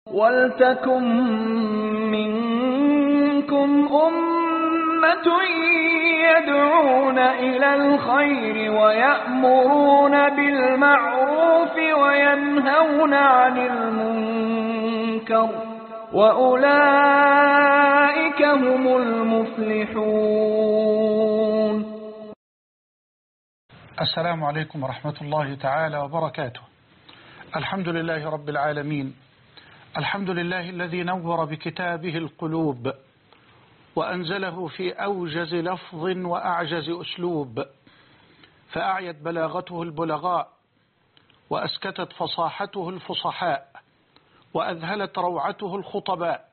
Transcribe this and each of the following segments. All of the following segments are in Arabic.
وَلْتَكُن مِّنكُمْ أُمَّةٌ يَدْعُونَ إِلَى الْخَيْرِ وَيَأْمُرُونَ بِالْمَعْرُوفِ وَيَنْهَوْنَ عَنِ الْمُنكَرِ وَأُولَئِكَ هُمُ الْمُفْلِحُونَ. السلام عليكم ورحمة الله تعالى وبركاته. الحمد لله رب العالمين، الحمد لله الذي نور بكتابه القلوب وأنزله في أوجز لفظ وأعجز أسلوب، فأعيت بلاغته البلغاء وأسكتت فصاحته الفصحاء وأذهلت روعته الخطباء،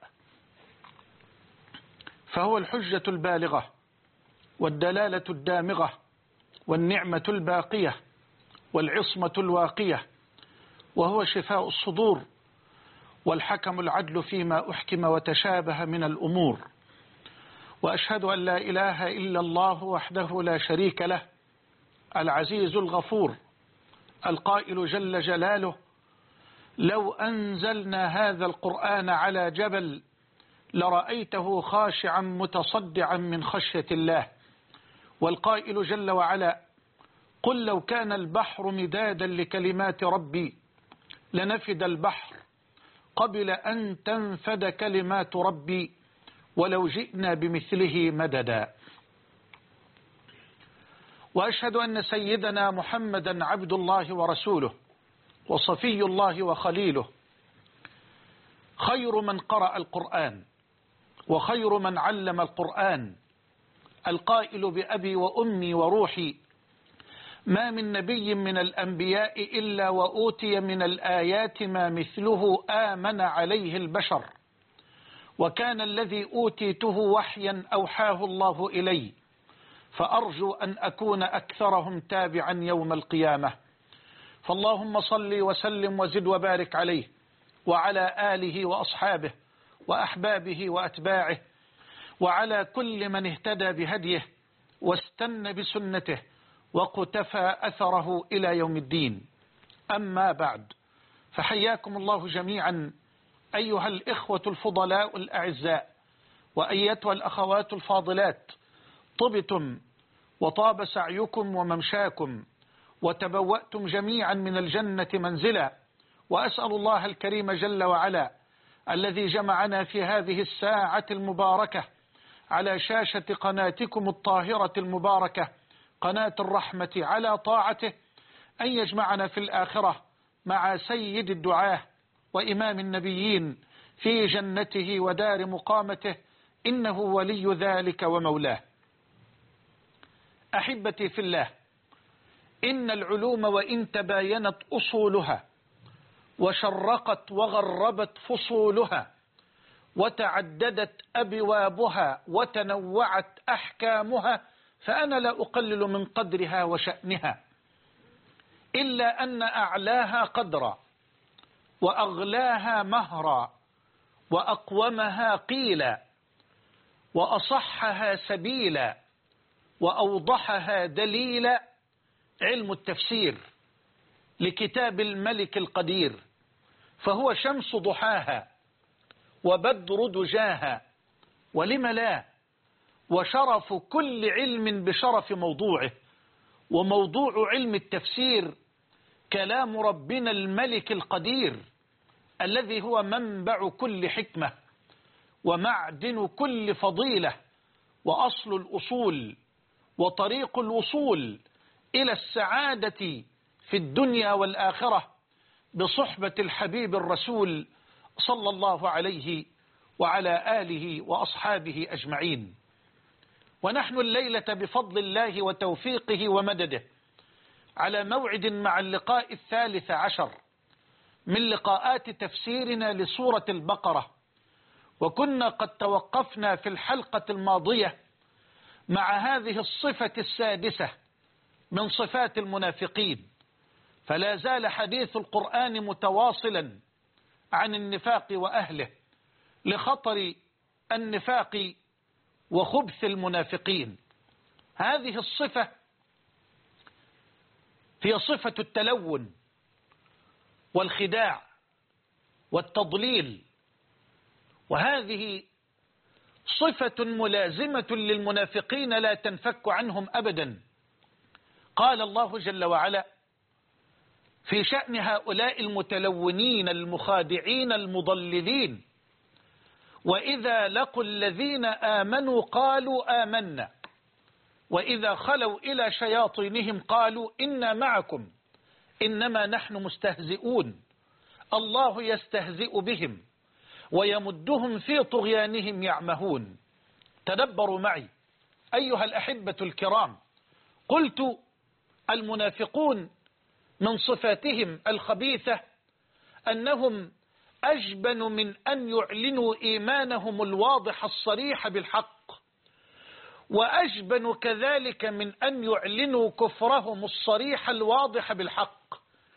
فهو الحجة البالغة والدلالة الدامغة والنعمة الباقية والعصمة الواقية، وهو شفاء الصدور والحكم العدل فيما أحكم وتشابه من الأمور. وأشهد أن لا إله إلا الله وحده لا شريك له، العزيز الغفور، القائل جل جلاله: لو أنزلنا هذا القرآن على جبل لرأيته خاشعا متصدعا من خشية الله. والقائل جل وعلا: قل لو كان البحر مدادا لكلمات ربي لنفد البحر قبل أن تنفد كلمات ربي ولو جئنا بمثله مددا. وأشهد أن سيدنا محمدا عبد الله ورسوله وصفي الله وخليله، خير من قرأ القرآن وخير من علم القرآن، القائل بأبي وأمي وروحي: ما من نبي من الأنبياء إلا وأوتي من الآيات ما مثله آمن عليه البشر، وكان الذي أوتيته وحيا أوحاه الله إلي، فأرجو أن أكون أكثرهم تابعا يوم القيامة. فاللهم صل وسلم وزد وبارك عليه وعلى آله وأصحابه وأحبابه وأتباعه وعلى كل من اهتدى بهديه واستنى بسنته وقتفى أثره إلى يوم الدين. أما بعد، فحياكم الله جميعا أيها الإخوة الفضلاء الأعزاء وأيتها الأخوات الفاضلات، طبتم وطاب سعيكم وممشاكم وتبوأتم جميعا من الجنة منزلا، وأسأل الله الكريم جل وعلا الذي جمعنا في هذه الساعة المباركة على شاشة قناتكم الطاهرة المباركة قناة الرحمة على طاعته أن يجمعنا في الآخرة مع سيد الدعاة وإمام النبيين في جنته ودار مقامته، إنه ولي ذلك ومولاه. أحبتي في الله، إن العلوم وإن تباينت أصولها وشرقت وغربت فصولها وتعددت أبوابها وتنوعت أحكامها، فأنا لا أقلل من قدرها وشأنها، إلا أن أعلاها قدرا وأغلاها مهرا وأقومها قيلا وأصحها سبيلا وأوضحها دليلا علم التفسير لكتاب الملك القدير، فهو شمس ضحاها وبدر دجاها، ولم لا، وشرف كل علم بشرف موضوعه. وموضوع علم التفسير كلام ربنا الملك القدير الذي هو منبع كل حكمة ومعدن كل فضيلة وأصل الأصول وطريق الوصول إلى السعادة في الدنيا والآخرة بصحبة الحبيب الرسول صلى الله عليه وعلى آله وأصحابه أجمعين. ونحن الليلة بفضل الله وتوفيقه ومدده على موعد مع اللقاء 13 من لقاءات تفسيرنا لسورة البقرة، وكنا قد توقفنا في الحلقة الماضية مع هذه الصفة السادسة من صفات المنافقين، فلا زال حديث القرآن متواصلا عن النفاق وأهله لخطر النفاق وخبث المنافقين. هذه الصفة هي صفة التلون والخداع والتضليل وهذه صفة ملازمة للمنافقين لا تنفك عنهم أبدا. قال الله جل وعلا في شأن هؤلاء المتلونين المخادعين المضللين: وإذا لقوا الذين آمنوا قالوا آمنا وإذا خلوا إلى شياطينهم قالوا إنا معكم إنما نحن مستهزئون الله يستهزئ بهم ويمدهم في طغيانهم يعمهون. تدبروا معي أيها الأحبة الكرام. قلت المنافقون من صفاتهم الخبيثة أنهم أجبن من أن يعلنوا إيمانهم الواضح الصريح بالحق، وأجبن كذلك من أن يعلنوا كفرهم الصريح الواضح بالحق،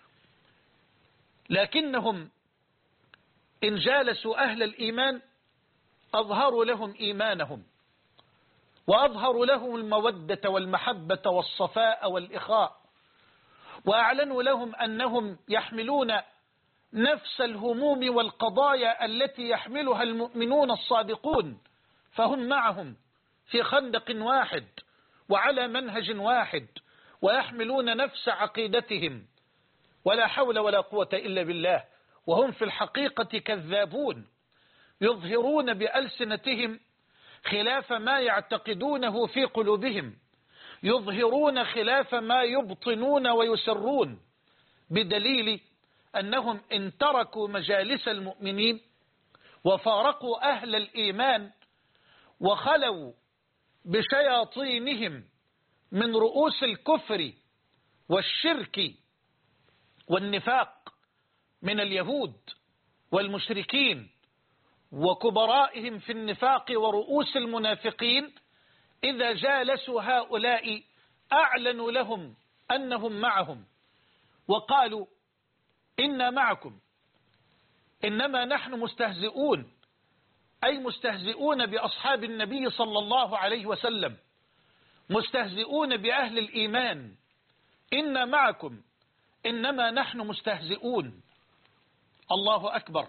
لكنهم إن جالسوا أهل الإيمان أظهروا لهم إيمانهم، وأظهروا لهم المودة والمحبة والصفاء والإخاء، وأعلنوا لهم أنهم يحملون نفس الهموم والقضايا التي يحملها المؤمنون الصادقون، فهم معهم في خندق واحد وعلى منهج واحد ويحملون نفس عقيدتهم، ولا حول ولا قوة إلا بالله. وهم في الحقيقة كذابون يظهرون بألسنتهم خلاف ما يعتقدونه في قلوبهم، يظهرون خلاف ما يبطنون ويسرون، بدليل أنهم إن تركوا مجالس المؤمنين وفارقوا أهل الإيمان وخلوا بشياطينهم من رؤوس الكفر والشرك والنفاق من اليهود والمشركين وكبرائهم في النفاق ورؤوس المنافقين، إذا جالسوا هؤلاء أعلنوا لهم أنهم معهم وقالوا إنا معكم إنما نحن مستهزئون، أي مستهزئون بأصحاب النبي صلى الله عليه وسلم، مستهزئون بأهل الإيمان. إنا معكم إنما نحن مستهزئون. الله أكبر.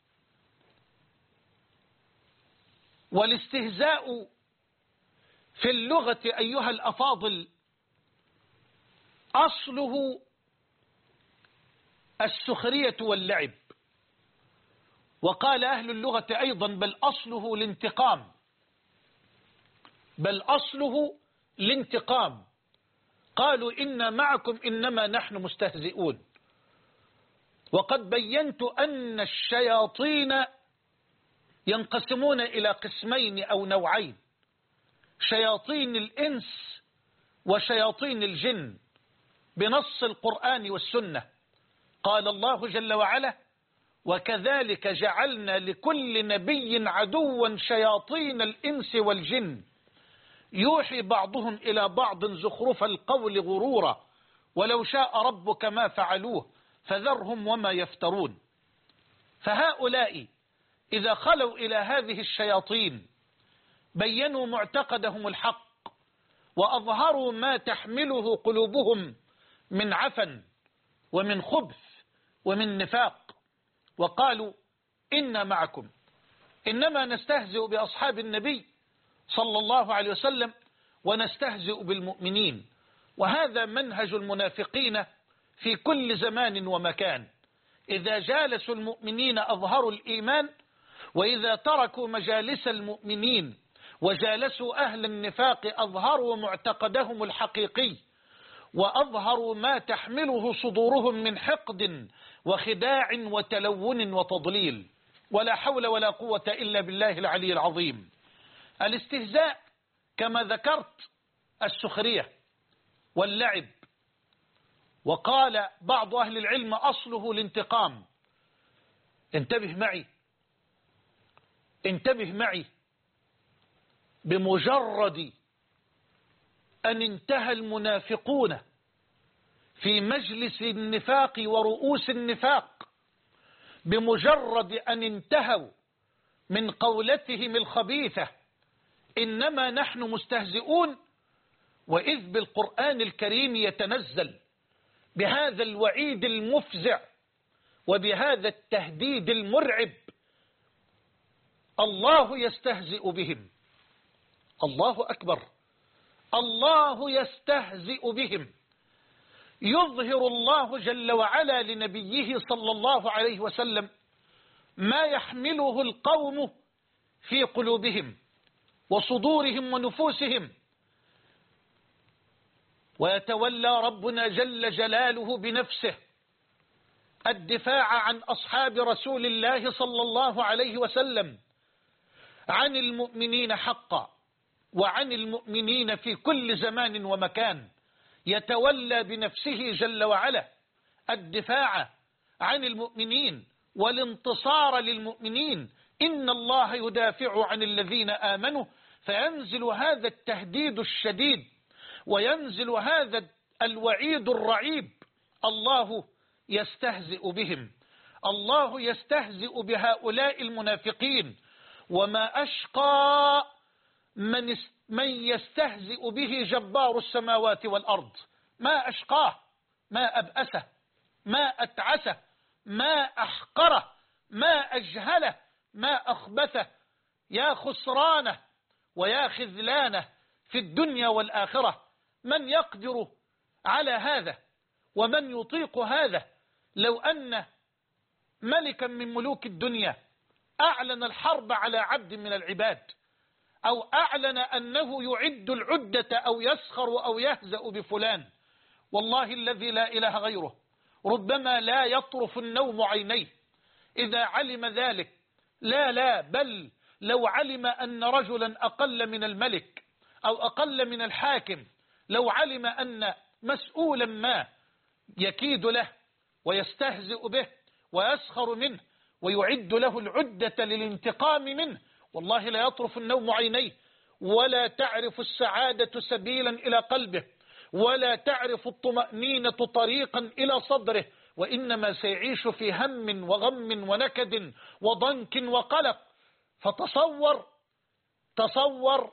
والاستهزاء في اللغة أيها الأفاضل أصله السخرية واللعب، وقال أهل اللغة أيضا بل أصله الانتقام، بل أصله الانتقام. قالوا إنا معكم إنما نحن مستهزئون. وقد بينت أن الشياطين ينقسمون إلى قسمين أو نوعين: شياطين الإنس وشياطين الجن بنص القرآن والسنة. قال الله جل وعلا: وكذلك جعلنا لكل نبي عدوا شياطين الإنس والجن يوحي بعضهم إلى بعض زخرف القول غرورا ولو شاء ربك ما فعلوه فذرهم وما يفترون. فهؤلاء إذا خلوا إلى هذه الشياطين بينوا معتقدهم الحق وأظهروا ما تحمله قلوبهم من عفن ومن خبث ومن نفاق، وقالوا إنا معكم إنما نستهزئ بأصحاب النبي صلى الله عليه وسلم ونستهزئ بالمؤمنين. وهذا منهج المنافقين في كل زمان ومكان. إذا جالسوا المؤمنين أظهروا الإيمان، وإذا تركوا مجالس المؤمنين وجالسوا أهل النفاق أظهروا معتقدهم الحقيقي وأظهروا ما تحمله صدورهم من حقد وخداع وتلون وتضليل. ولا حول ولا قوة إلا بالله العلي العظيم. الاستهزاء كما ذكرت السخرية واللعب، وقال بعض أهل العلم أصله الانتقام. انتبه معي، بمجرد أن انتهى المنافقون في مجلس النفاق ورؤوس النفاق، بمجرد أن انتهوا من قولتهم الخبيثة إنما نحن مستهزئون، وإذ بالقرآن الكريم يتنزل بهذا الوعيد المفزع وبهذا التهديد المرعب الله يستهزئ بهم. الله أكبر. الله يستهزئ بهم. يظهر الله جل وعلا لنبيه صلى الله عليه وسلم ما يحمله القوم في قلوبهم وصدورهم ونفوسهم، ويتولى ربنا جل جلاله بنفسه الدفاع عن أصحاب رسول الله صلى الله عليه وسلم، عن المؤمنين حقا وعن المؤمنين في كل زمان ومكان. يتولى بنفسه جل وعلا الدفاع عن المؤمنين والانتصار للمؤمنين. إن الله يدافع عن الذين آمنوا، فينزل هذا التهديد الشديد وينزل هذا الوعيد الرعيب. الله يستهزئ بهم. الله يستهزئ بهؤلاء المنافقين. وما أشقى من يستهزئ به جبار السماوات والأرض. ما أشقاه، ما أبأسه، ما أتعسه، ما أحقره، ما أجهله، ما أخبثه. يا خسرانه ويا خذلانه في الدنيا والآخرة. من يقدر على هذا ومن يطيق هذا؟ لو أن ملكا من ملوك الدنيا أعلن الحرب على عبد من العباد، أو أعلن أنه يعد العدة أو يسخر أو يهزأ بفلان، والله الذي لا إله غيره ربما لا يطرف النوم عينيه إذا علم ذلك. لا بل لو علم أن رجلا أقل من الملك أو أقل من الحاكم، لو علم أن مسؤولا ما يكيد له ويستهزئ به ويسخر منه ويعد له العدة للانتقام منه، والله لا يطرف النوم عينيه، ولا تعرف السعادة سبيلا إلى قلبه، ولا تعرف الطمأنينة طريقا إلى صدره، وإنما سيعيش في هم وغم ونكد وضنك وقلق. تصور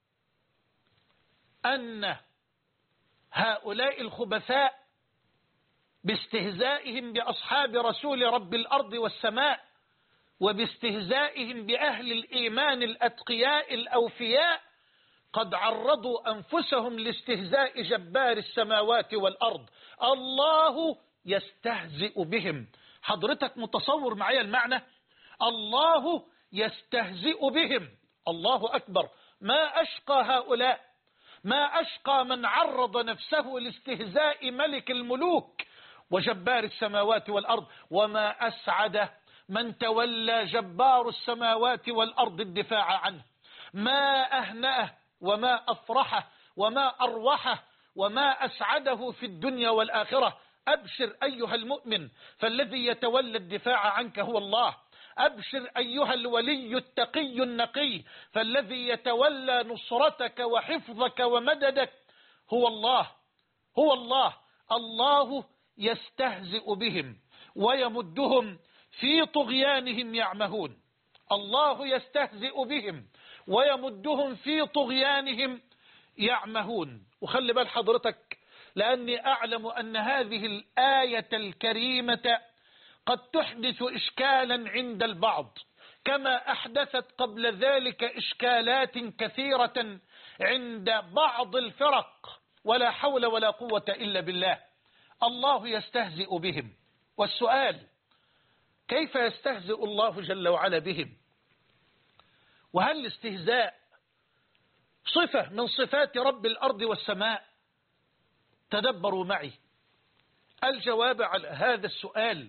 أن هؤلاء الخبثاء باستهزائهم بأصحاب رسول رب الأرض والسماء وباستهزائهم بأهل الإيمان الأتقياء الأوفياء قد عرضوا أنفسهم لاستهزاء جبار السماوات والأرض. الله يستهزئ بهم. حضرتك متصور معي المعنى؟ الله يستهزئ بهم. الله أكبر. ما أشقى هؤلاء، ما أشقى من عرض نفسه لاستهزاء ملك الملوك وجبار السماوات والأرض، وما أسعد من تولى جبار السماوات والأرض الدفاع عنه. ما أهنأه وما أفرحه وما أروحه وما أسعده في الدنيا والآخرة. أبشر أيها المؤمن، فالذي يتولى الدفاع عنك هو الله. أبشر أيها الولي التقي النقي، فالذي يتولى نصرتك وحفظك ومددك هو الله. هو الله. الله يستهزئ بهم ويمدهم في طغيانهم يعمهون. الله يستهزئ بهم ويمدهم في طغيانهم يعمهون. وخلي بال حضرتك، لأني أعلم أن هذه الآية الكريمة قد تحدث إشكالا عند البعض، كما أحدثت قبل ذلك إشكالات كثيرة عند بعض الفرق. ولا حول ولا قوة إلا بالله. الله يستهزئ بهم. والسؤال: كيف يستهزئ الله جل وعلا بهم؟ وهل الاستهزاء صفة من صفات رب الأرض والسماء؟ تدبروا معي. الجواب على هذا السؤال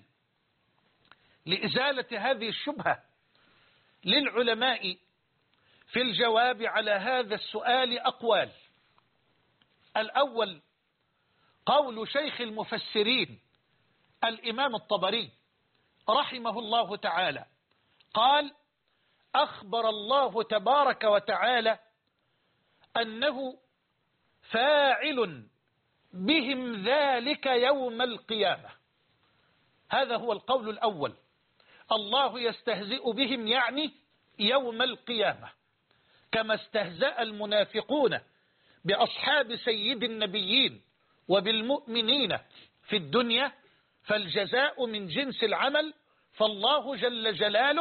لإزالة هذه الشبهة للعلماء في الجواب على هذا السؤال أقوال. الأول قول شيخ المفسرين الإمام الطبري رحمه الله تعالى، قال: أخبر الله تبارك وتعالى أنه فاعل بهم ذلك يوم القيامة. هذا هو القول الأول. الله يستهزئ بهم يعني يوم القيامة، كما استهزأ المنافقون بأصحاب سيد النبيين وبالمؤمنين في الدنيا، فالجزاء من جنس العمل. فالله جل جلاله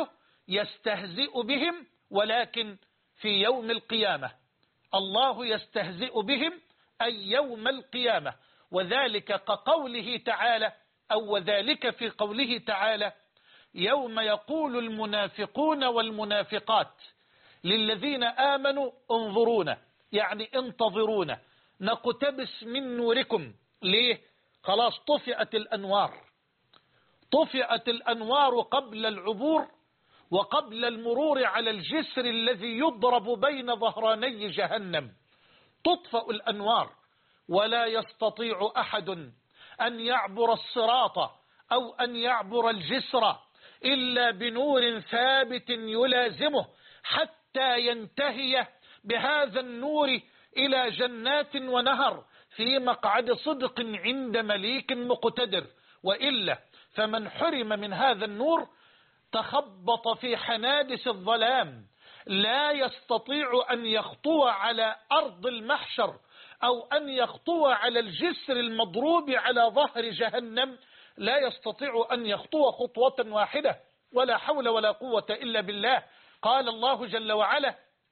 يستهزئ بهم ولكن في يوم القيامة. الله يستهزئ بهم أي يوم القيامة، وذلك كقوله تعالى أو وذلك في قوله تعالى يوم يقول المنافقون والمنافقات للذين آمنوا انظرونا، يعني انتظرونا نقتبس من نوركم. ليه؟ خلاص طفئت الأنوار، طفئت الأنوار قبل العبور وقبل المرور على الجسر الذي يضرب بين ظهراني جهنم. تطفأ الأنوار ولا يستطيع أحد أن يعبر الصراط أو أن يعبر الجسر إلا بنور ثابت يلازمه حتى ينتهي بهذا النور إلى جنات ونهر في مقعد صدق عند مليك مقتدر، وإلا فمن حرم من هذا النور تخبط في حنادس الظلام، لا يستطيع أن يخطو على أرض المحشر أو أن يخطو على الجسر المضروب على ظهر جهنم، لا يستطيع أن يخطو خطوة واحدة، ولا حول ولا قوة إلا بالله. قال الله جل وعلا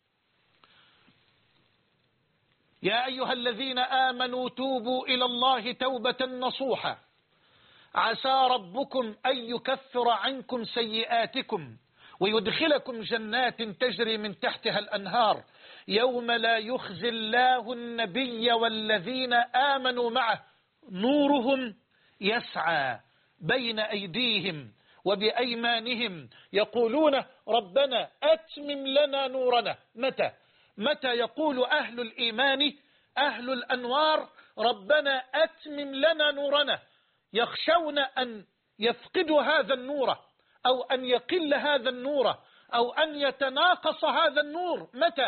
يا أيها الذين آمنوا توبوا إلى الله توبة نصوحا عسى ربكم أن يكفر عنكم سيئاتكم ويدخلكم جنات تجري من تحتها الأنهار يوم لا يخزي الله النبي والذين آمنوا معه نورهم يسعى بين أيديهم وبأيمانهم يقولون ربنا أتمم لنا نورنا. متى يقول أهل الإيمان أهل الأنوار ربنا أتمم لنا نورنا؟ يخشون أن يفقدوا هذا النور أو أن يقل هذا النور أو أن يتناقص هذا النور. متى؟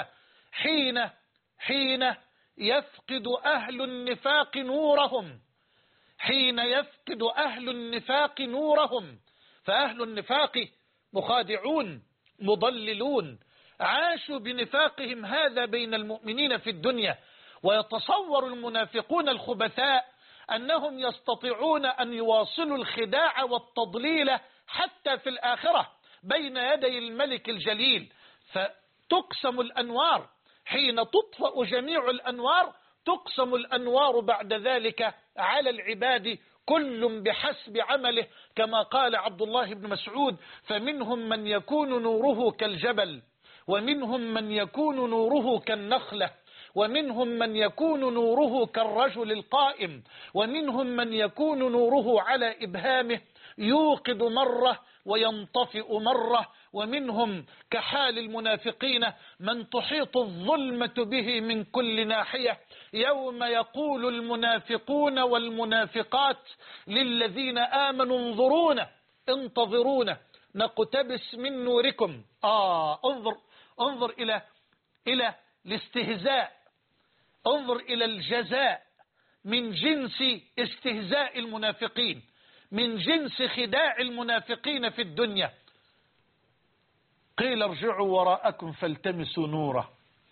حين يفقد أهل النفاق نورهم، حين يفقد أهل النفاق نورهم. فأهل النفاق مخادعون مضللون، عاشوا بنفاقهم هذا بين المؤمنين في الدنيا، ويتصور المنافقون الخبثاء أنهم يستطيعون أن يواصلوا الخداع والتضليل حتى في الآخرة بين يدي الملك الجليل. فتقسم الأنوار حين تطفأ جميع الأنوار، تقسم الأنوار بعد ذلك على العباد كل بحسب عمله، كما قال عبد الله بن مسعود فمنهم من يكون نوره كالجبل ومنهم من يكون نوره كالنخلة ومنهم من يكون نوره كالرجل القائم ومنهم من يكون نوره على إبهامه يوقد مرة وينطفئ مرة ومنهم كحال المنافقين من تحيط الظلمة به من كل ناحية يوم يقول المنافقون والمنافقات للذين آمنوا انظرونا انتظرونا نقتبس من نوركم. انظر إلى الاستهزاء، انظر إلى الجزاء من جنس استهزاء المنافقين، من جنس خداع المنافقين في الدنيا. قيل ارجعوا وراءكم فالتمسوا نورا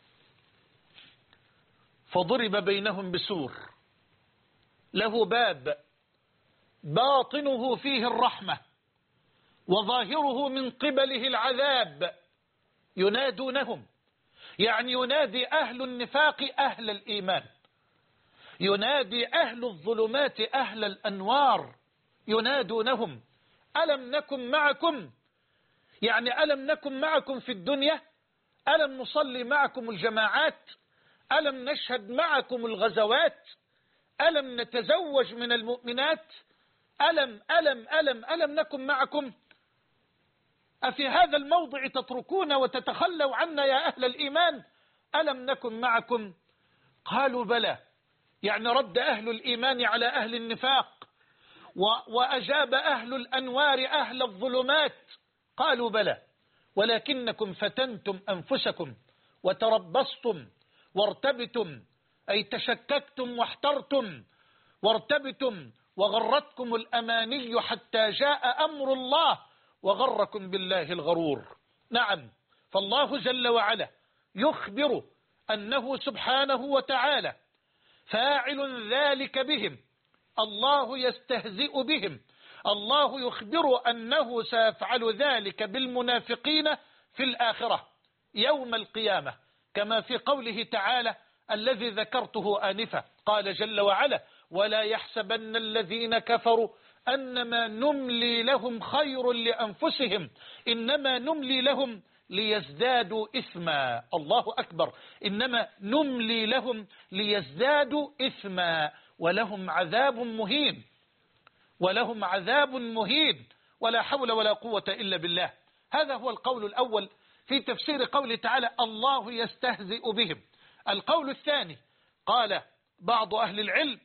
فضرب بينهم بسور له باب باطنه فيه الرحمة وظاهره من قبله العذاب ينادونهم، يعني ينادي أهل النفاق أهل الإيمان، ينادي أهل الظلمات أهل الأنوار، ينادونهم ألم نكن معكم؟ يعني ألم نكن معكم في الدنيا؟ ألم نصلي معكم الجماعات؟ ألم نشهد معكم الغزوات؟ ألم نتزوج من المؤمنات؟ ألم نكن معكم؟ أفي هذا الموضع تتركون وتتخلوا عنا يا أهل الإيمان؟ ألم نكن معكم؟ قالوا بلى، يعني رد أهل الإيمان على أهل النفاق وأجاب أهل الأنوار أهل الظلمات، قالوا بلى ولكنكم فتنتم أنفسكم وتربصتم وارتبتم، أي تشككتم واحترتم وارتبتم وغرتكم الأماني حتى جاء أمر الله وغركم بالله الغرور. نعم، فالله جل وعلا يخبر أنه سبحانه وتعالى فاعل ذلك بهم، الله يستهزئ بهم، الله يخبر أنه سيفعل ذلك بالمنافقين في الآخرة يوم القيامة، كما في قوله تعالى الذي ذكرته آنفا، قال جل وعلا: ولا يحسبن الذين كفروا أنما نملي لهم خير لأنفسهم إنما نملي لهم ليزدادوا إثما. الله أكبر، إنما نملي لهم ليزدادوا إثما ولهم عذاب مهين، ولهم عذاب مهين، ولا حول ولا قوة إلا بالله. هذا هو القول الأول في تفسير قوله تعالى: الله يستهزئ بهم. القول الثاني، قال بعض أهل العلم: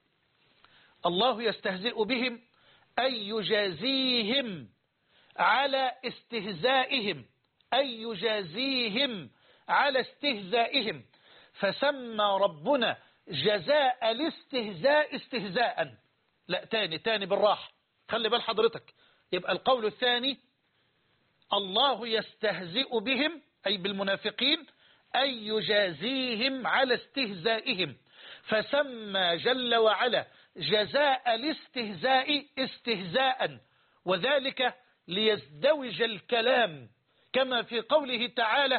الله يستهزئ بهم أي يجازيهم على استهزائهم، أي يجازيهم على استهزائهم، فسمى ربنا جزاء الاستهزاء استهزاء. لا، تاني بالراحة، خلي بال حضرتك. يبقى القول الثاني: الله يستهزئ بهم أي بالمنافقين أي يجازيهم على استهزائهم، فسمى جل وعلا جزاء الاستهزاء استهزاء، وذلك ليزدوج الكلام، كما في قوله تعالى: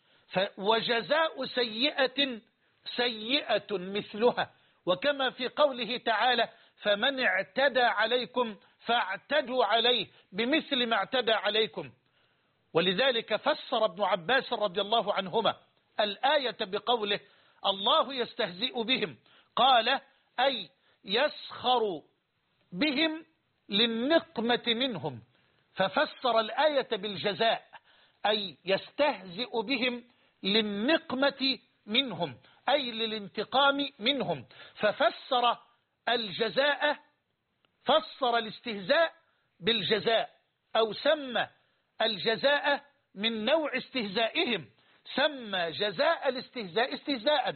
وجزاء سيئة سيئة مثلها، وكما في قوله تعالى: فمن اعتدى عليكم فاعتدوا عليه بمثل ما اعتدى عليكم. ولذلك فسر ابن عباس رضي الله عنهما الآية بقوله: الله يستهزئ بهم، قال: أي يسخر بهم للنقمة منهم، ففسر الآية بالجزاء، أي يستهزئ بهم للنقمة منهم، أي للانتقام منهم، ففسر الجزاء، فسر الاستهزاء بالجزاء، أو سمى الجزاء من نوع استهزائهم، سمى جزاء الاستهزاء استهزاء.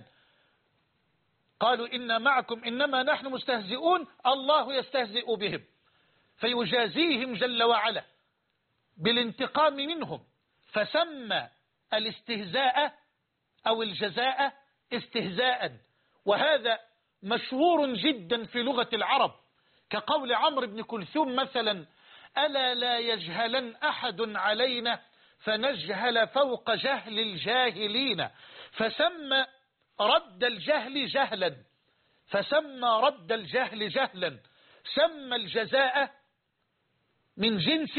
قالوا إنا معكم إنما نحن مستهزئون، الله يستهزئ بهم فيجازيهم جل وعلا بالانتقام منهم، فسمى الاستهزاء أو الجزاء استهزاء. وهذا مشهور جدا في لغة العرب، كقول عمرو بن كلثوم مثلا: ألا لا يجهلن أحد علينا فنجهل فوق جهل الجاهلين، فسمى رد الجهل جهلا، فسمى رد الجهل جهلا، سمى الجزاء من جنس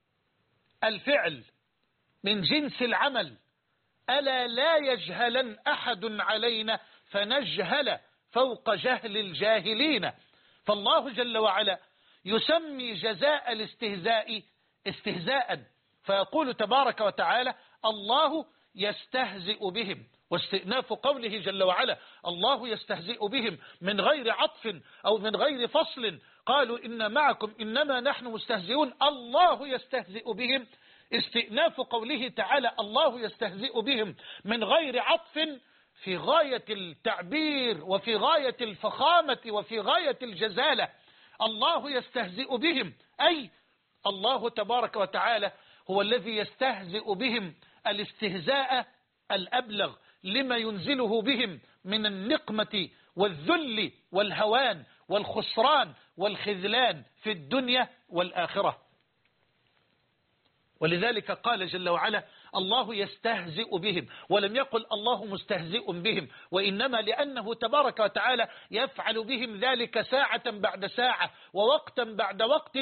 الفعل، من جنس العمل. ألا لا يجهلن أحد علينا فنجهل فوق جهل الجاهلين. فالله جل وعلا يسمي جزاء الاستهزاء استهزاء، فيقول تبارك وتعالى: الله يستهزئ بهم. واستئناف قوله جل وعلا: الله يستهزئ بهم من غير عطف أو من غير فصل، قالوا إن معكم إنما نحن مستهزئون، الله يستهزئ بهم. استئناف قوله تعالى: الله يستهزئ بهم من غير عطف، في غاية التعبير وفي غاية الفخامة وفي غاية الجزالة. الله يستهزئ بهم، أي الله تبارك وتعالى هو الذي يستهزئ بهم الاستهزاء الأبلغ لما ينزله بهم من النقمة والذل والهوان والخسران والخذلان في الدنيا والآخرة. ولذلك قال جل وعلا: الله يستهزئ بهم، ولم يقل الله مستهزئ بهم، وإنما لأنه تبارك وتعالى يفعل بهم ذلك ساعة بعد ساعة ووقتا بعد وقت،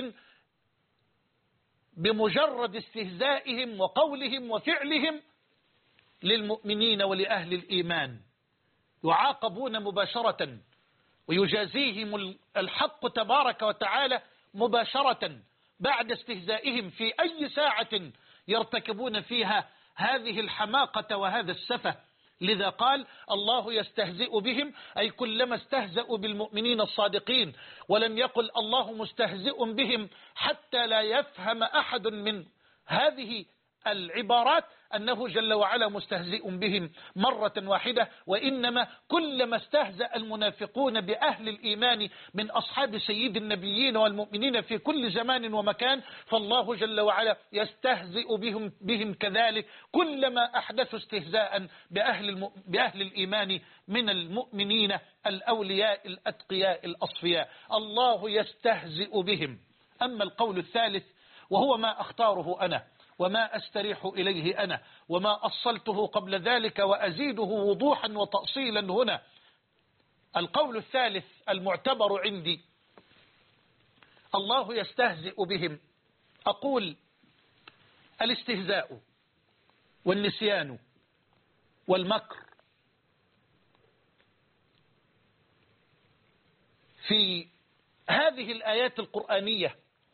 بمجرد استهزائهم وقولهم وفعلهم للمؤمنين ولأهل الإيمان، يعاقبون مباشرة، ويجازيهم الحق تبارك وتعالى مباشرة بعد استهزائهم في أي ساعة يرتكبون فيها هذه الحماقة وهذا السفه. لذا قال: الله يستهزئ بهم، أي كلما استهزأوا بالمؤمنين الصادقين، ولم يقل الله مستهزئ بهم حتى لا يفهم أحد من هذه العبارات أنه جل وعلا مستهزئ بهم مرة واحدة، وإنما كلما استهزأ المنافقون بأهل الإيمان من أصحاب سيد النبيين والمؤمنين في كل زمان ومكان، فالله جل وعلا يستهزئ بهم كذلك كلما أحدثوا استهزاء بأهل الإيمان من المؤمنين الأولياء الأتقياء الأصفياء. الله يستهزئ بهم، أما القول الثالث وهو ما أختاره أنا وما أستريح إليه أنا وما أصلته قبل ذلك وأزيده وضوحا وتأصيلا هنا، القول الثالث المعتبر عندي: الله يستهزئ بهم. أقول: الاستهزاء والنسيان والمكر في هذه الآيات القرآنية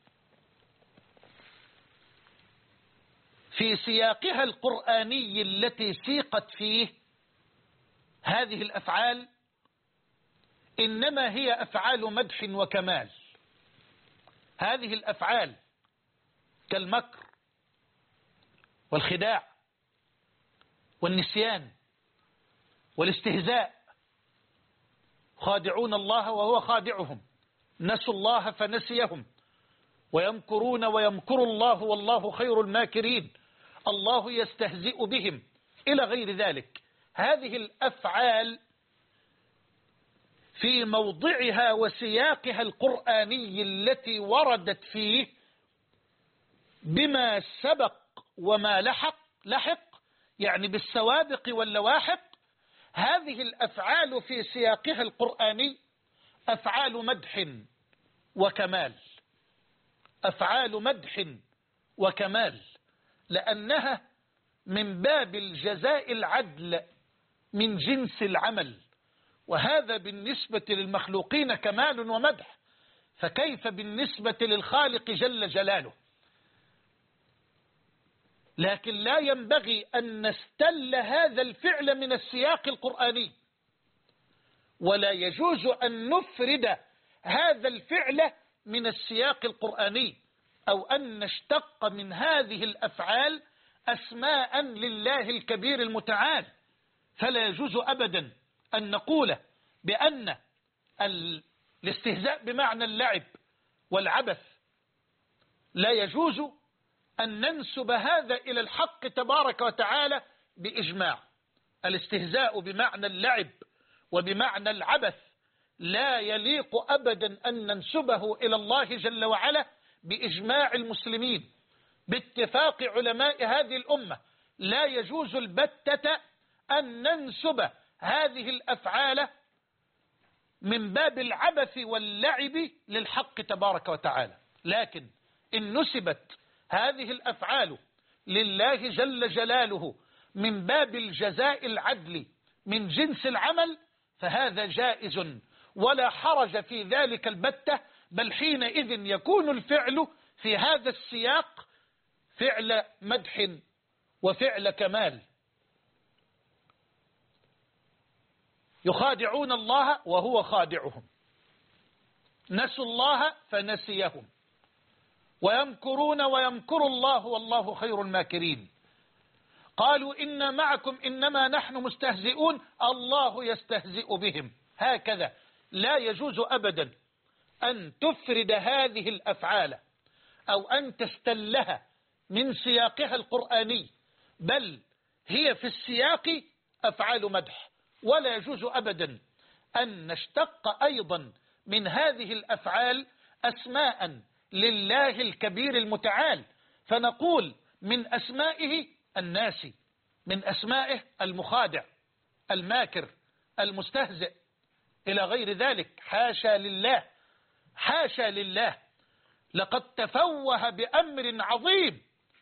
في سياقها القرآني التي سيقت فيه هذه الأفعال إنما هي أفعال مدح وكمال. هذه الأفعال كالمكر والخداع والنسيان والاستهزاء، خادعون الله وهو خادعهم، نسوا الله فنسيهم، ويمكرون ويمكر الله والله خير الماكرين، الله يستهزئ بهم، إلى غير ذلك. هذه الأفعال في موضعها وسياقها القرآني التي وردت فيه بما سبق وما لحق يعني بالسوابق واللواحق، هذه الأفعال في سياقها القرآني أفعال مدح وكمال، أفعال مدح وكمال، لأنها من باب الجزاء العدل من جنس العمل، وهذا بالنسبة للمخلوقين كمال ومدح، فكيف بالنسبة للخالق جل جلاله؟ لكن لا ينبغي أن نستل هذا الفعل من السياق القرآني، ولا يجوز أن نفرد هذا الفعل من السياق القرآني، أو أن نشتق من هذه الأفعال أسماء لله الكبير المتعال. فلا يجوز أبدا أن نقول بأن الاستهزاء بمعنى اللعب والعبث، لا يجوز أن ننسب هذا إلى الحق تبارك وتعالى بإجماع. الاستهزاء بمعنى اللعب وبمعنى العبث لا يليق أبدا أن ننسبه إلى الله جل وعلا بإجماع المسلمين باتفاق علماء هذه الأمة. لا يجوز البتة أن ننسب هذه الأفعال من باب العبث واللعب للحق تبارك وتعالى، لكن إن نسبت هذه الأفعال لله جل جلاله من باب الجزاء العدل من جنس العمل فهذا جائز ولا حرج في ذلك البتة، بل حينئذ يكون الفعل في هذا السياق فعل مدح وفعل كمال. يخادعون الله وهو خادعهم، نسوا الله فنسيهم، ويمكرون ويمكر الله والله خير الماكرين. قالوا إنا معكم إنما نحن مستهزئون، الله يستهزئ بهم. هكذا لا يجوز أبدا أن تفرد هذه الأفعال أو أن تستلها من سياقها القرآني، بل هي في السياق أفعال مدح. ولا يجوز أبدا أن نشتق أيضا من هذه الأفعال أسماء لله الكبير المتعال، فنقول من أسمائه الناسي، من أسمائه المخادع الماكر المستهزئ إلى غير ذلك. حاشا لله، حاشا لله، لقد تفوه بأمر عظيم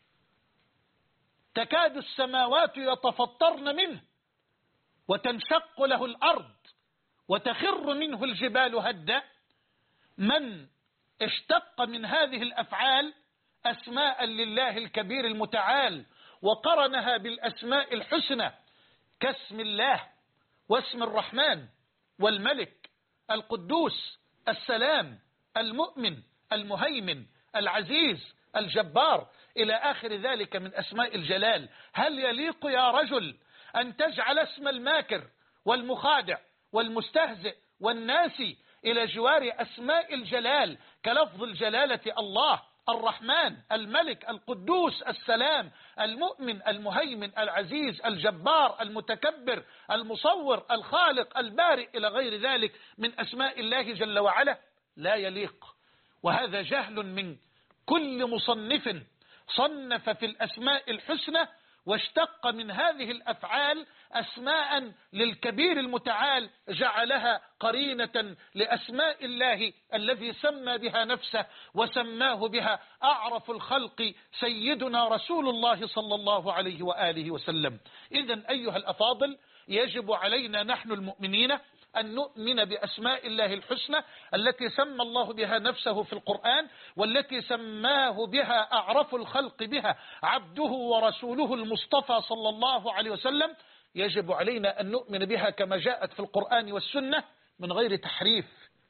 تكاد السماوات يتفطرن منه وتنشق له الأرض وتخر منه الجبال هدا. من اشتق من هذه الأفعال أسماء لله الكبير المتعال وقرنها بالأسماء الحسنى كاسم الله واسم الرحمن والملك القدوس السلام المؤمن المهيمن العزيز الجبار إلى آخر ذلك من أسماء الجلال، هل يليق يا رجل أن تجعل اسم الماكر والمخادع والمستهزئ والناسي إلى جوار أسماء الجلال كلفظ الجلالة الله الرحمن الملك القدوس السلام المؤمن المهيمن العزيز الجبار المتكبر المصور الخالق البارئ إلى غير ذلك من أسماء الله جل وعلا؟ لا يليق. وهذا جهل من كل مصنف صنف في الأسماء الحسنى واشتق من هذه الأفعال أسماء للكبير المتعال جعلها قرينة لأسماء الله الذي سمى بها نفسه وسماه بها أعرف الخلق سيدنا رسول الله صلى الله عليه وآله وسلم. إذن أيها الأفاضل، يجب علينا نحن المؤمنين أن نؤمن بأسماء الله الحسنى التي سمى الله بها نفسه في القرآن، والتي سماه بها أعرف الخلق بها عبده ورسوله المصطفى صلى الله عليه وسلم. يجب علينا أن نؤمن بها كما جاءت في القرآن والسنة من غير تحريف،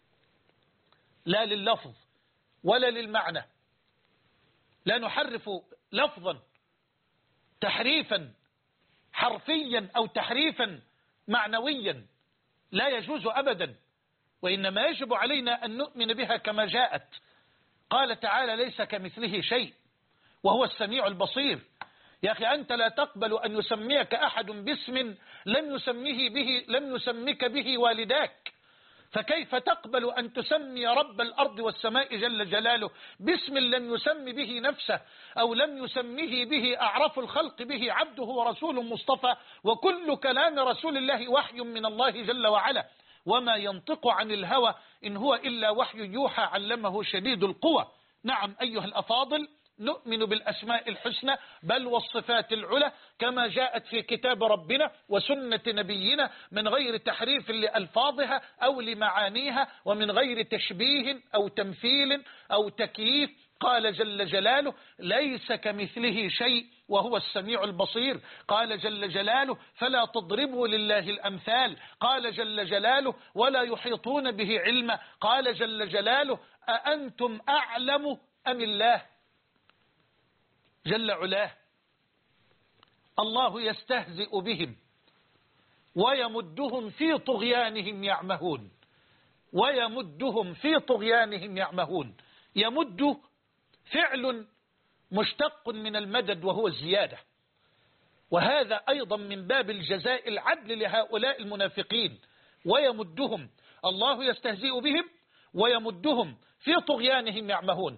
لا لللفظ ولا للمعنى. لا نحرف لفظا تحريفا حرفيا أو تحريفا معنويا، لا يجوز أبدا، وإنما يجب علينا أن نؤمن بها كما جاءت. قال تعالى: ليس كمثله شيء وهو السميع البصير. يا أخي، أنت لا تقبل أن يسميك أحد باسم لم يسمك به والداك، فكيف تقبل أن تسمي رب الأرض والسماء جل جلاله باسم لم يسم به نفسه أو لم يسمه به أعرف الخلق به عبده ورسول مصطفى؟ وكل كلام رسول الله وحي من الله جل وعلا، وما ينطق عن الهوى إن هو إلا وحي يوحى علمه شديد القوى. نعم أيها الأفاضل، نؤمن بالأسماء الحسنى بل والصفات العلى كما جاءت في كتاب ربنا وسنة نبينا، من غير تحريف لألفاظها أو لمعانيها، ومن غير تشبيه أو تمثيل أو تكييف. قال جل جلاله: ليس كمثله شيء وهو السميع البصير. قال جل جلاله: فلا تضربوا لله الأمثال. قال جل جلاله: ولا يحيطون به علما. قال جل جلاله: أأنتم أعلم أم الله جل علاه. الله يستهزئ بهم ويمدهم في طغيانهم يعمهون. ويمدهم في طغيانهم يعمهون. يمد فعل مشتق من المدد وهو الزيادة، وهذا أيضا من باب الجزاء العدل لهؤلاء المنافقين. ويمدهم، الله يستهزئ بهم ويمدهم في طغيانهم يعمهون.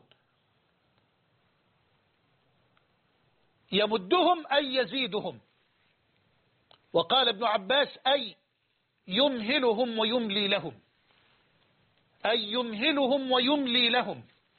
يمدهم أي يزيدهم، وقال ابن عباس: أي يمهلهم ويملي لهم. أي يمهلهم ويملي لهم.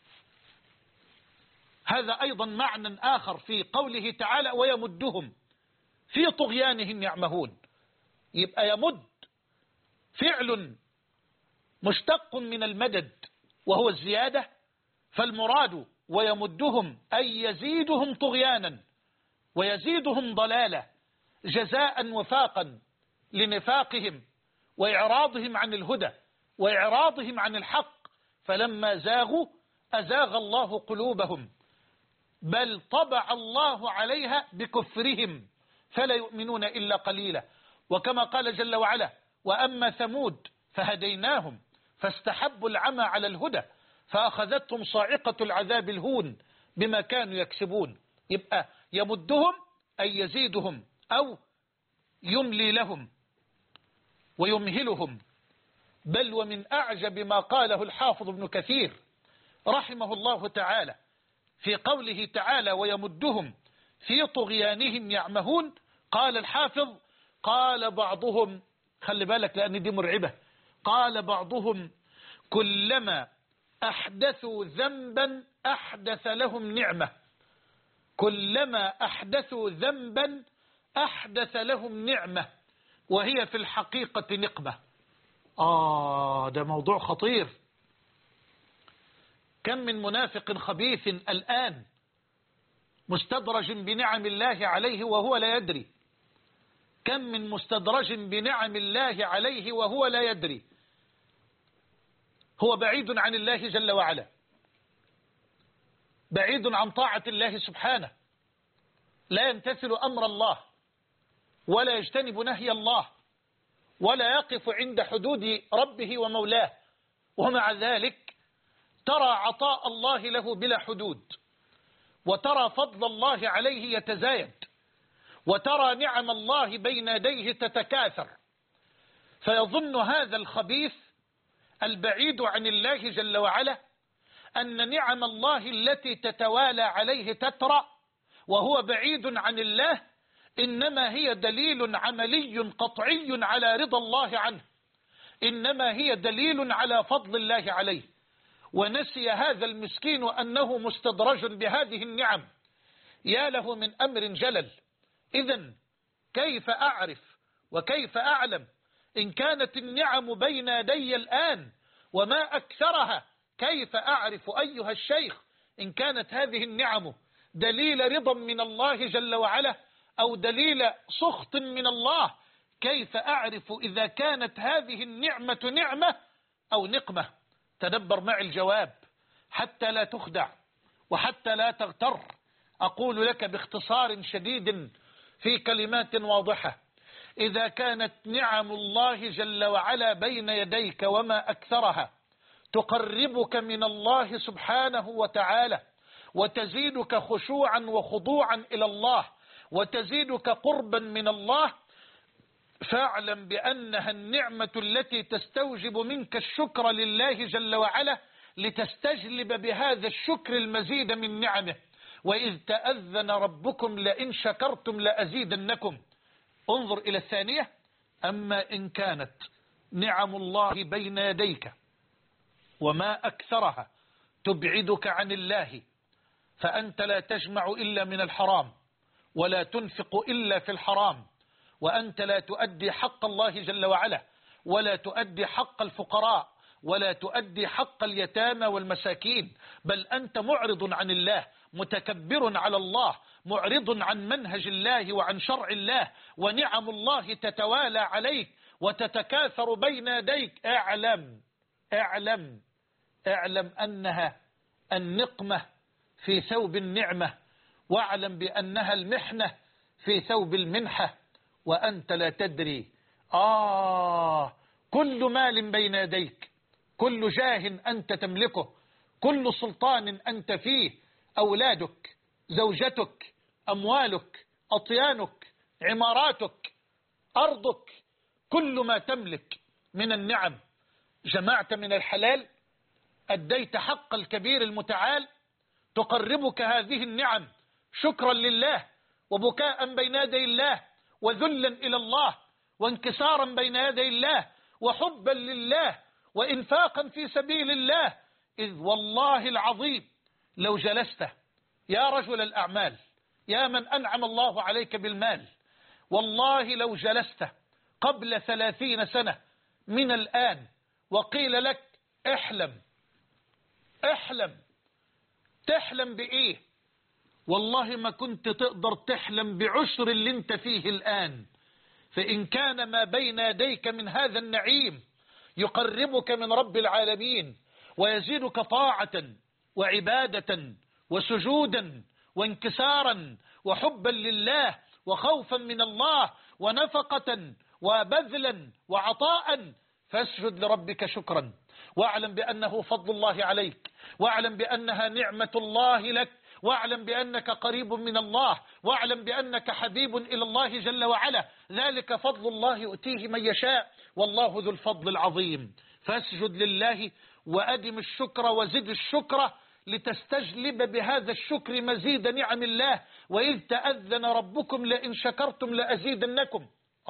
هذا أيضا معنى آخر في قوله تعالى: ويمدهم في طغيانهم يعمهون. يبقى يمد فعل مشتق من المدد وهو الزيادة، فالمراد ويمدهم أي يزيدهم طغيانا ويزيدهم ضلالة، جزاء وفاقا لنفاقهم وإعراضهم عن الهدى وإعراضهم عن الحق. فلما زاغوا أزاغ الله قلوبهم، بل طبع الله عليها بكفرهم فلا يؤمنون إلا قليلا. وكما قال جل وعلا: وأما ثمود فهديناهم فاستحبوا العمى على الهدى فأخذتهم صاعقة العذاب الهون بما كانوا يكسبون. يبقى يمدهم أي يزيدهم أو يملي لهم ويمهلهم. بل ومن أعجب ما قاله الحافظ ابن كثير رحمه الله تعالى في قوله تعالى: ويمدهم في طغيانهم يعمهون، قال الحافظ: قال بعضهم، خلي بالك لأن دي مرعبة، قال بعضهم: كلما أحدثوا ذنبا أحدث لهم نعمة. كلما أحدثوا ذنبا أحدث لهم نعمة وهي في الحقيقة نقمة. ده موضوع خطير. كم من منافق خبيث الآن مستدرج بنعم الله عليه وهو لا يدري. كم من مستدرج بنعم الله عليه وهو لا يدري. هو بعيد عن الله جل وعلا، بعيد عن طاعة الله سبحانه، لا يمتثل أمر الله ولا يجتنب نهي الله ولا يقف عند حدود ربه ومولاه، ومع ذلك ترى عطاء الله له بلا حدود، وترى فضل الله عليه يتزايد، وترى نعم الله بين يديه تتكاثر، فيظن هذا الخبيث البعيد عن الله جل وعلا أن نعم الله التي تتوالى عليه تترى وهو بعيد عن الله إنما هي دليل عملي قطعي على رضا الله عنه، إنما هي دليل على فضل الله عليه. ونسي هذا المسكين أنه مستدرج بهذه النعم، يا له من أمر جلل. إذن كيف أعرف وكيف أعلم إن كانت النعم بين يدي الآن وما أكثرها؟ كيف أعرف أيها الشيخ إن كانت هذه النعم دليل رضا من الله جل وعلا أو دليل سخط من الله؟ كيف أعرف إذا كانت هذه النعمة نعمة أو نقمة؟ تدبر معي الجواب حتى لا تخدع وحتى لا تغتر. أقول لك باختصار شديد في كلمات واضحة: إذا كانت نعم الله جل وعلا بين يديك وما أكثرها تقربك من الله سبحانه وتعالى وتزيدك خشوعا وخضوعا إلى الله وتزيدك قربا من الله، فاعلم بأنها النعمة التي تستوجب منك الشكر لله جل وعلا لتستجلب بهذا الشكر المزيد من نعمه. وإذ تأذن ربكم لئن شكرتم لأزيدنكم. انظر إلى الثانية: أما إن كانت نعم الله بين يديك وما أكثرها تبعدك عن الله، فأنت لا تجمع إلا من الحرام ولا تنفق إلا في الحرام، وأنت لا تؤدي حق الله جل وعلا ولا تؤدي حق الفقراء ولا تؤدي حق اليتامى والمساكين، بل أنت معرض عن الله، متكبر على الله، معرض عن منهج الله وعن شرع الله، ونعم الله تتوالى عليك وتتكاثر بين يديك. اعلم أنها النقمة في ثوب النعمة، واعلم بأنها المحنة في ثوب المنحة، وأنت لا تدري. كل مال بين يديك، كل جاه أنت تملكه، كل سلطان أنت فيه، أولادك، زوجتك، أموالك، أطيانك، عماراتك، أرضك، كل ما تملك من النعم، جمعت من الحلال، أديت حق الكبير المتعال، تقربك هذه النعم شكرا لله وبكاء بين يدي الله وذلا إلى الله وانكسارا بين يدي الله وحبا لله وإنفاقا في سبيل الله. إذ والله العظيم لو جلست يا رجل الأعمال، يا من أنعم الله عليك بالمال، والله لو جلست قبل 30 سنة من الآن وقيل لك احلم، تحلم بإيه؟ والله ما كنت تقدر تحلم بعشر اللي انت فيه الآن. فإن كان ما بين يديك من هذا النعيم يقربك من رب العالمين ويزيدك طاعة وعبادة وسجودا وانكسارا وحبا لله وخوفا من الله ونفقة وبذلا وعطاء، فاسجد لربك شكرا، واعلم بأنه فضل الله عليك، واعلم بأنها نعمة الله لك، واعلم بأنك قريب من الله، واعلم بأنك حبيب إلى الله جل وعلا. ذلك فضل الله يؤتيه من يشاء والله ذو الفضل العظيم. فاسجد لله وأدم الشكر وزد الشكر لتستجلب بهذا الشكر مزيد نعم الله. وإذ تأذن ربكم لئن شكرتم لأزيدنكم.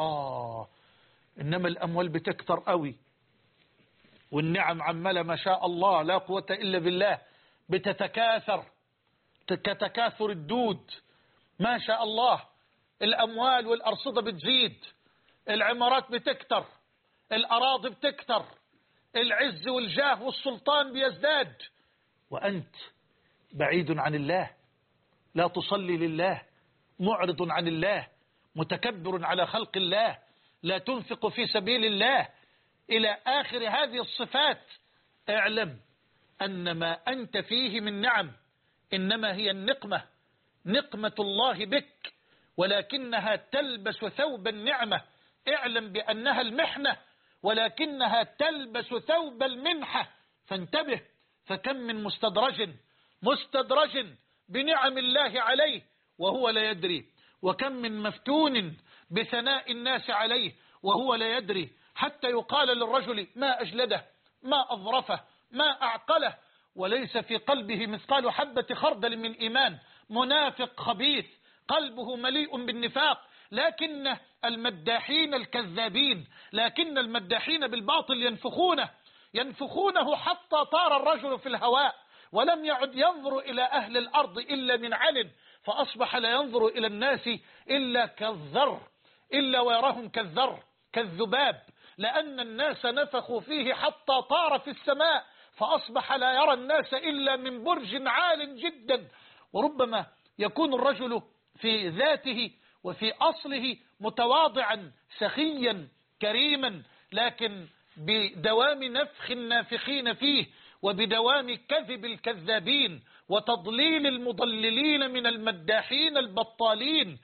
إنما الأموال بتكتر قوي والنعم عمالة ما شاء الله لا قوة إلا بالله بتتكاثر كتكاثر الدود ما شاء الله. الأموال والأرصدة بتزيد، العمارات بتكتر، الأراضي بتكتر، العز والجاه والسلطان بيزداد، وأنت بعيد عن الله، لا تصلي لله، معرض عن الله، متكبر على خلق الله، لا تنفق في سبيل الله، إلى آخر هذه الصفات. اعلم أن ما أنت فيه من نعم إنما هي النقمة، نقمة الله بك، ولكنها تلبس ثوب النعمة. اعلم بأنها المحنة ولكنها تلبس ثوب المنحة. فانتبه، فكم من مستدرج بنعم الله عليه وهو لا يدري، وكم من مفتون بثناء الناس عليه وهو لا يدري، حتى يقال للرجل ما أجلده، ما أظرفه، ما أعقله، وليس في قلبه مثقال حبة خردل من إيمان، منافق خبيث قلبه مليء بالنفاق. لكن المداحين الكذابين، لكن المداحين بالباطل ينفخونه حتى طار الرجل في الهواء، ولم يعد ينظر إلى أهل الأرض إلا من علن، فأصبح لا ينظر إلى الناس إلا كالذر، إلا ويراهم كالذر كالذباب، لأن الناس نفخوا فيه حتى طار في السماء، فأصبح لا يرى الناس إلا من برج عال جدا. وربما يكون الرجل في ذاته وفي أصله متواضعا سخيا كريما، لكن بدوام نفخ النافخين فيه، وبدوام كذب الكذابين، وتضليل المضللين من المداحين البطالين،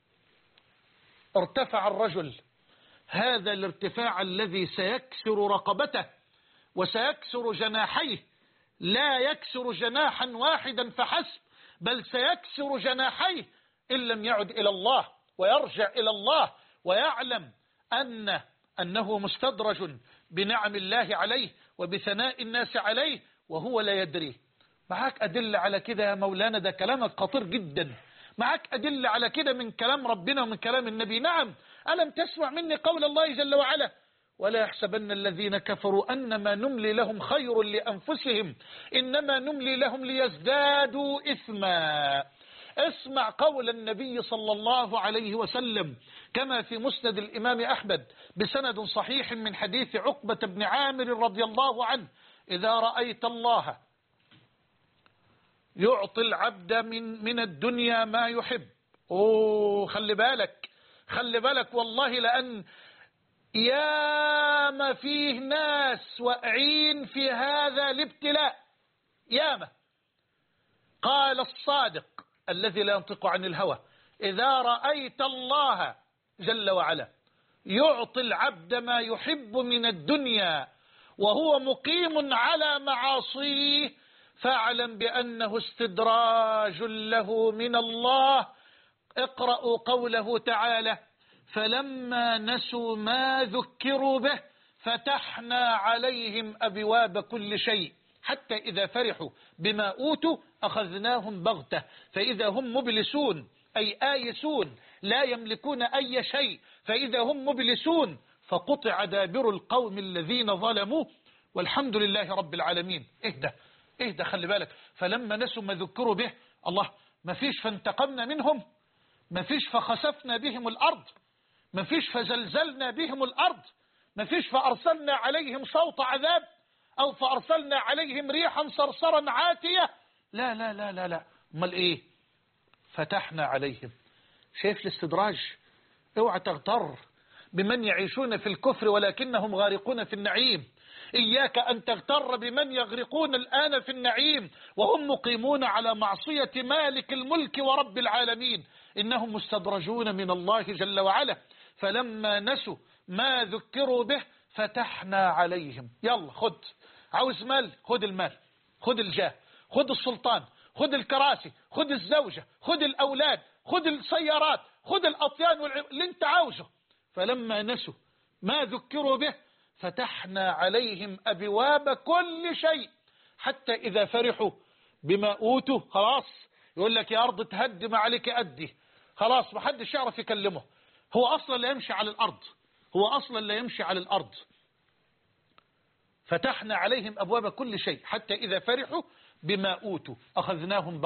ارتفع الرجل هذا الارتفاع الذي سيكسر رقبته وسيكسر جناحيه، لا يكسر جناحا واحدا فحسب، بل سيكسر جناحيه إن لم يعد إلى الله ويرجع إلى الله ويعلم أنه مستدرج بنعم الله عليه وبثناء الناس عليه وهو لا يدري. معك أدلة على كده يا مولانا؟ ده كلامك خطير جدا. معك أدلة على كده من كلام ربنا ومن كلام النبي؟ نعم. ألم تسمع مني قول الله جل وعلا: ولا يحسبن الذين كفروا أنما نملي لهم خير لأنفسهم إنما نملي لهم ليزدادوا إثما. اسمع قول النبي صلى الله عليه وسلم كما في مسند الإمام أحمد بسند صحيح من حديث عقبة بن عامر رضي الله عنه: إذا رأيت الله يعطي العبد من الدنيا ما يحب. خلي بالك والله، لأن ياما فيه ناس واقعين في هذا الابتلاء ياما. قال الصادق الذي لا ينطق عن الهوى: إذا رأيت الله جل وعلا يعطي العبد ما يحب من الدنيا وهو مقيم على معاصيه فاعلم بأنه استدراج له من الله. اقرأوا قوله تعالى: فلما نسوا ما ذكروا به فتحنا عليهم أبواب كل شيء حتى إذا فرحوا بما أوتوا أخذناهم بغتة فإذا هم مبلسون، أي آيسون لا يملكون أي شيء، فإذا هم مبلسون فقطع دابر القوم الذين ظلموا والحمد لله رب العالمين. اهدى خلي بالك. فلما نسوا ما ذكروا به، الله، ما فيش فانتقمنا منهم، ما فيش فخسفنا بهم الأرض، ما فيش فزلزلنا بهم الأرض، ما فيش فأرسلنا عليهم صوت عذاب أو فأرسلنا عليهم ريحا صرصرا عاتية. لا لا لا لا لا. امال إيه؟ فتحنا عليهم. شايف الاستدراج؟ اوعى تغتر بمن يعيشون في الكفر ولكنهم غارقون في النعيم. إياك أن تغتر بمن يغرقون الآن في النعيم وهم مقيمون على معصية مالك الملك ورب العالمين. إنهم مستدرجون من الله جل وعلا. فلما نسوا ما ذكروا به فتحنا عليهم. يلا خد، عاوز مال؟ خد المال، خد الجاه، خد السلطان، خد الكراسي، خد الزوجة، خد الأولاد، خد السيارات، خد الأطيان اللي انت عاوزه. فلما نسوا ما ذكروا به فتحنا عليهم أبواب كل شيء حتى إذا فرحوا بما أوتوا، خلاص يقول لك يا أرض تهدي ما عليك أدي، خلاص ما حدش يعرف يكلمه، هو أصلا لا يمشي على الأرض، هو أصلا لا يمشي على الأرض. فتحنا عليهم أبواب كل شيء حتى إذا فرحوا بما أوتوا أخذناهم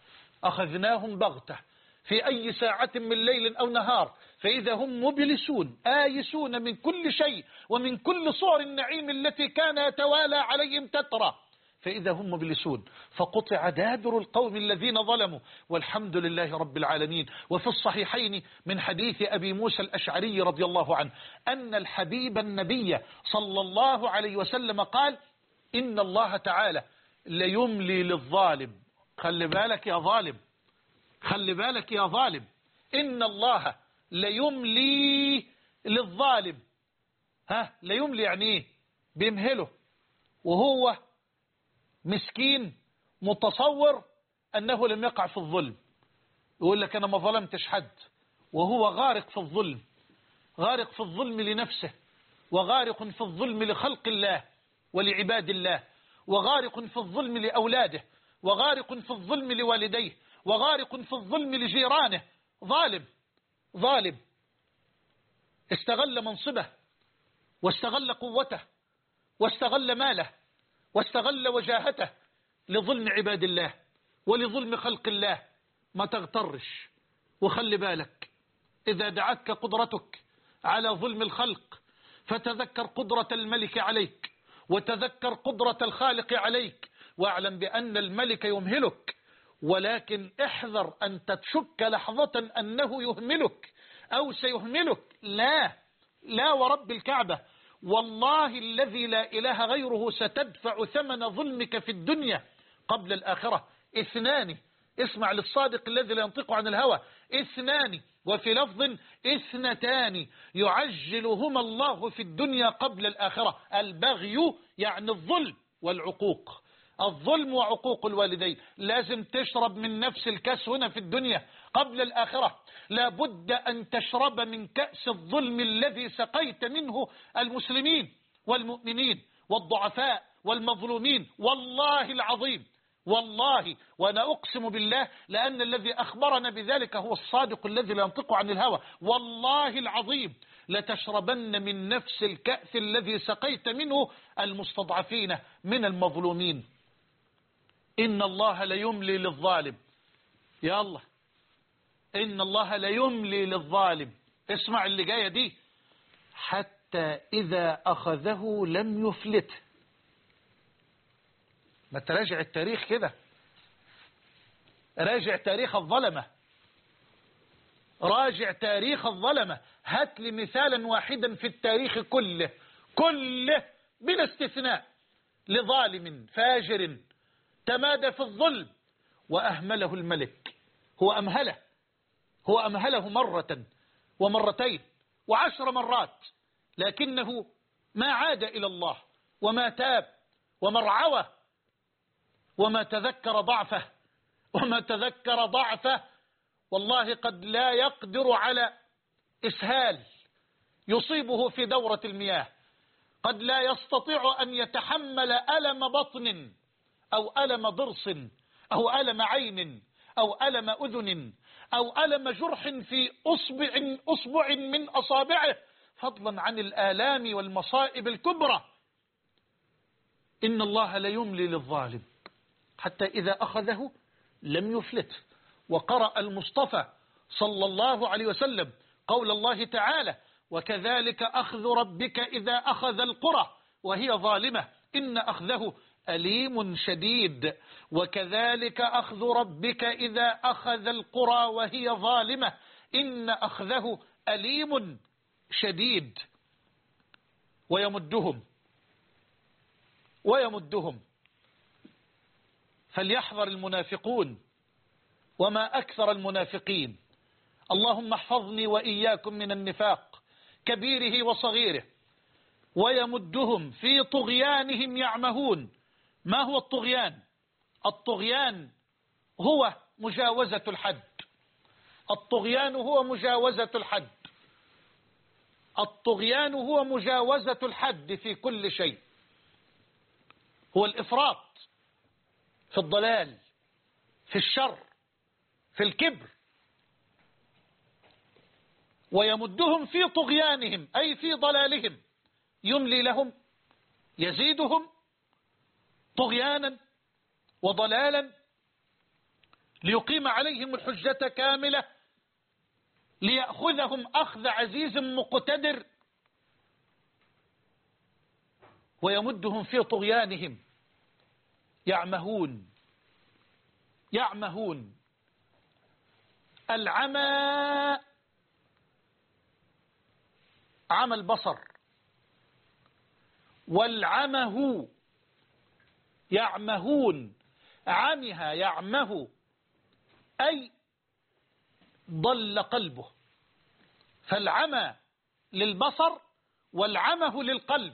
بغتة في أي ساعة من ليل أو نهار فإذا هم مبلسون آيسون من كل شيء ومن كل صور النعيم التي كان يتوالى عليهم تترى، فإذا هم مبلسون فقطع دابر القوم الذين ظلموا والحمد لله رب العالمين. وفي الصحيحين من حديث أبي موسى الأشعري رضي الله عنه أن الحبيب النبي صلى الله عليه وسلم قال: إن الله تعالى ليملي للظالم. خلي بالك يا ظالم، خلي بالك يا ظالم، إن الله ليملي للظالم. ليملي يعني ايه؟ بيمهله وهو مسكين متصور أنه لم يقع في الظلم، يقول لك أنا ما ظلمتش حد، وهو غارق في الظلم، غارق في الظلم لنفسه وغارق في الظلم لخلق الله ولعباد الله وغارق في الظلم لأولاده، وغارق في الظلم لوالديه، وغارق في الظلم لجيرانه. ظالم استغل منصبه واستغل قوته واستغل ماله واستغل وجاهته لظلم عباد الله ولظلم خلق الله. ما تغترش، وخلي بالك إذا دعتك قدرتك على ظلم الخلق فتذكر قدرة الملك عليك، وتذكر قدرة الخالق عليك، واعلم بأن الملك يمهلك، ولكن احذر أن تشك لحظة أنه يهملك أو سيهملك. لا ورب الكعبة، والله الذي لا إله غيره ستدفع ثمن ظلمك في الدنيا قبل الآخرة. 2، اسمع للصادق الذي لا ينطق عن الهوى، 2، وفي لفظ 2 يعجلهما الله في الدنيا قبل الآخرة. البغي يعني الظلم والعقوق، الظلم وعقوق الوالدين. لازم تشرب من نفس الكأس هنا في الدنيا قبل الآخرة. لابد أن تشرب من كأس الظلم الذي سقيت منه المسلمين والمؤمنين والضعفاء والمظلومين. والله العظيم، والله وأنا أقسم بالله، لأن الذي أخبرنا بذلك هو الصادق الذي لا ينطق عن الهوى، والله العظيم لتشربن من نفس الكأس الذي سقيت منه المستضعفين من المظلومين. إن الله ليملي للظالم. يا الله، إن الله ليملي للظالم. اسمع اللي جاية دي، حتى إذا أخذه لم يفلته. ما تراجع التاريخ كده، راجع تاريخ الظلمة، راجع تاريخ الظلمة. هات لي مثالا واحدا في التاريخ كله بلا استثناء لظالم فاجر تمادى في الظلم وأهمله الملك. هو أمهله مرة ومرتين و10 مرات، لكنه ما عاد إلى الله وما تاب وما رعوى وما تذكر ضعفه. والله قد لا يقدر على إسهال يصيبه في دورة المياه، قد لا يستطيع أن يتحمل ألم بطن أو ألم ضرس أو ألم عين أو ألم أذن أو ألم جرح في أصبع من أصابعه، فضلا عن الآلام والمصائب الكبرى. إن الله ليملي للظالم حتى إذا أخذه لم يفلته. وقرأ المصطفى صلى الله عليه وسلم قول الله تعالى: وكذلك أخذ ربك إذا أخذ القرى وهي ظالمة إن أخذه أليم شديد. وكذلك أخذ ربك إذا أخذ القرى وهي ظالمة إن أخذه أليم شديد. ويمدهم فليحذر المنافقون وما أكثر المنافقين. اللهم احفظني وإياكم من النفاق كبيره وصغيره. ويمدهم في طغيانهم يعمهون. ما هو الطغيان؟ الطغيان هو مجاوزة الحد. الطغيان هو مجاوزة الحد. الطغيان هو مجاوزة الحد في كل شيء، هو الإفراط في الضلال، في الشر، في الكبر. ويمدهم في طغيانهم أي في ضلالهم، يملي لهم، يزيدهم طغيانا وضلالا ليقيم عليهم الحجة كاملة، ليأخذهم أخذ عزيز مقتدر. ويمدهم في طغيانهم يعمهون. العمى عمى البصر، والعمه يعمهون. عمها يعمه أي ضل قلبه، فالعمى للبصر والعمه للقلب.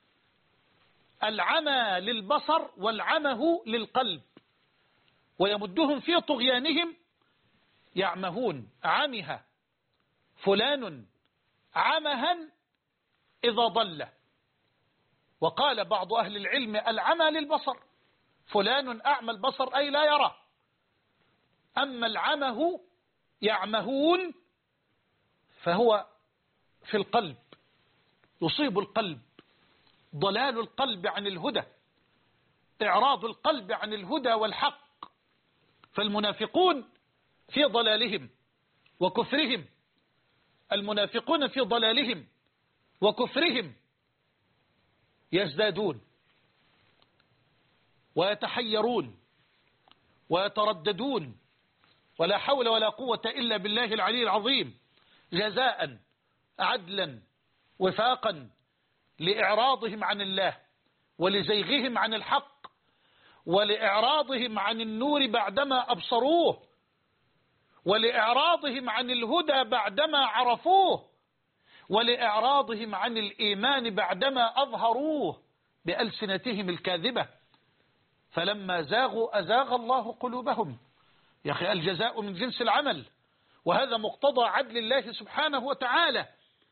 العمى للبصر والعمه للقلب. ويمدهم في طغيانهم يعمهون. عمها فلان عمها إذا ضل، وقال بعض أهل العلم العمى للبصر، فلان أعمى البصر أي لا يرى. أما العمه يعمهون فهو في القلب، يصيب القلب، ضلال القلب عن الهدى، إعراض القلب عن الهدى والحق. فالمنافقون في ضلالهم وكفرهم، المنافقون في ضلالهم وكفرهم يزدادون ويتحيرون ويترددون، ولا حول ولا قوة إلا بالله العلي العظيم، جزاء عدلا وفاقا لإعراضهم عن الله ولزيغهم عن الحق ولإعراضهم عن النور بعدما أبصروه ولإعراضهم عن الهدى بعدما عرفوه ولإعراضهم عن الإيمان بعدما أظهروه بألسنتهم الكاذبة. فلما زاغوا أزاغ الله قلوبهم. يا أخي الجزاء من جنس العمل، وهذا مقتضى عدل الله سبحانه وتعالى.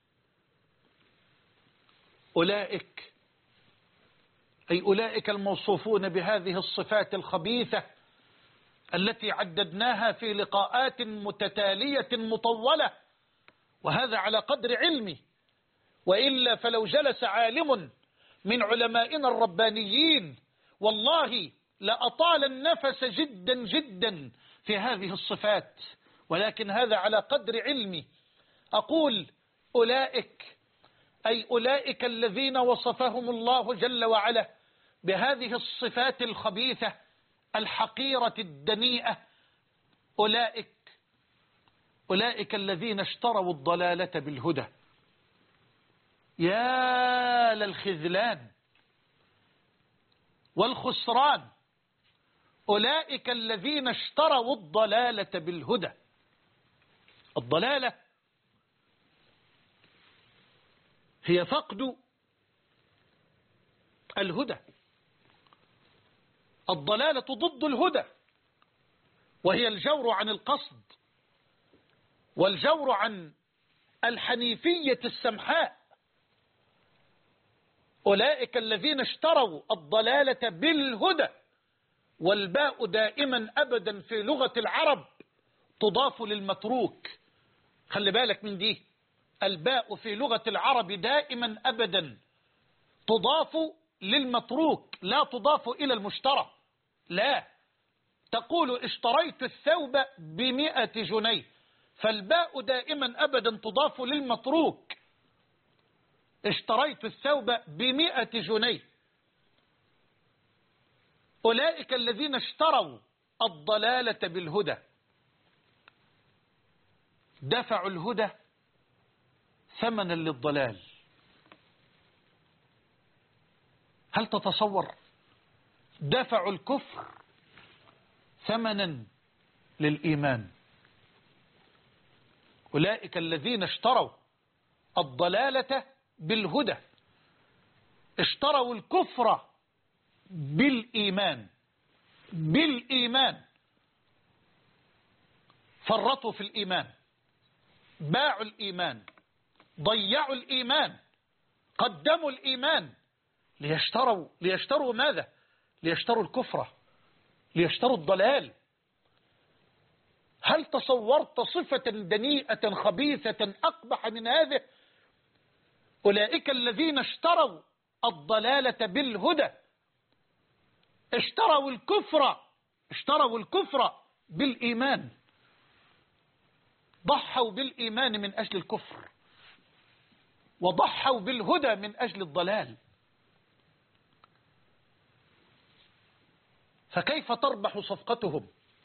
أولئك أي أولئك الموصوفون بهذه الصفات الخبيثة التي عددناها في لقاءات متتالية مطولة، وهذا على قدر علمي، وإلا فلو جلس عالم من علمائنا الربانيين والله لأطال النفس جدا جدا في هذه الصفات، ولكن هذا على قدر علمي. أقول أولئك أي أولئك الذين وصفهم الله جل وعلا بهذه الصفات الخبيثة الحقيرة الدنيئة، أولئك الذين اشتروا الضلالة بالهدى. يا للخذلان والخسران، أولئك الذين اشتروا الضلالة بالهدى. الضلالة هي فقد الهدى، الضلالة ضد الهدى، وهي الجور عن القصد والجور عن الحنيفية السمحاء. أولئك الذين اشتروا الضلالة بالهدى، والباء دائما أبدا في لغة العرب تضاف للمتروك. خلي بالك من دي، الباء في لغة العرب دائما أبدا تضاف للمتروك، لا تضاف إلى المشترى. لا تقول اشتريت الثوب ب100 جنيه، فالباء دائما أبدا تضاف للمتروك. اشتريت الثوب ب100 جنيه. أولئك الذين اشتروا الضلالة بالهدى، دفعوا الهدى ثمنا للضلال. هل تتصور؟ دفعوا الكفر ثمنا للإيمان. أولئك الذين اشتروا الضلالة بالهدى، اشتروا الكفر بالإيمان، فرطوا في الإيمان، باعوا الإيمان، ضيعوا الإيمان، قدموا الإيمان ليشتروا ماذا؟ ليشتروا الكفر، ليشتروا الضلال. هل تصورت صفة دنيئة خبيثة أقبح من هذه؟ أولئك الذين اشتروا الضلالة بالهدى، اشتروا الكفر بالإيمان، ضحوا بالإيمان من أجل الكفر، وضحوا بالهدى من أجل الضلال. فكيف تربح صفقتهم؟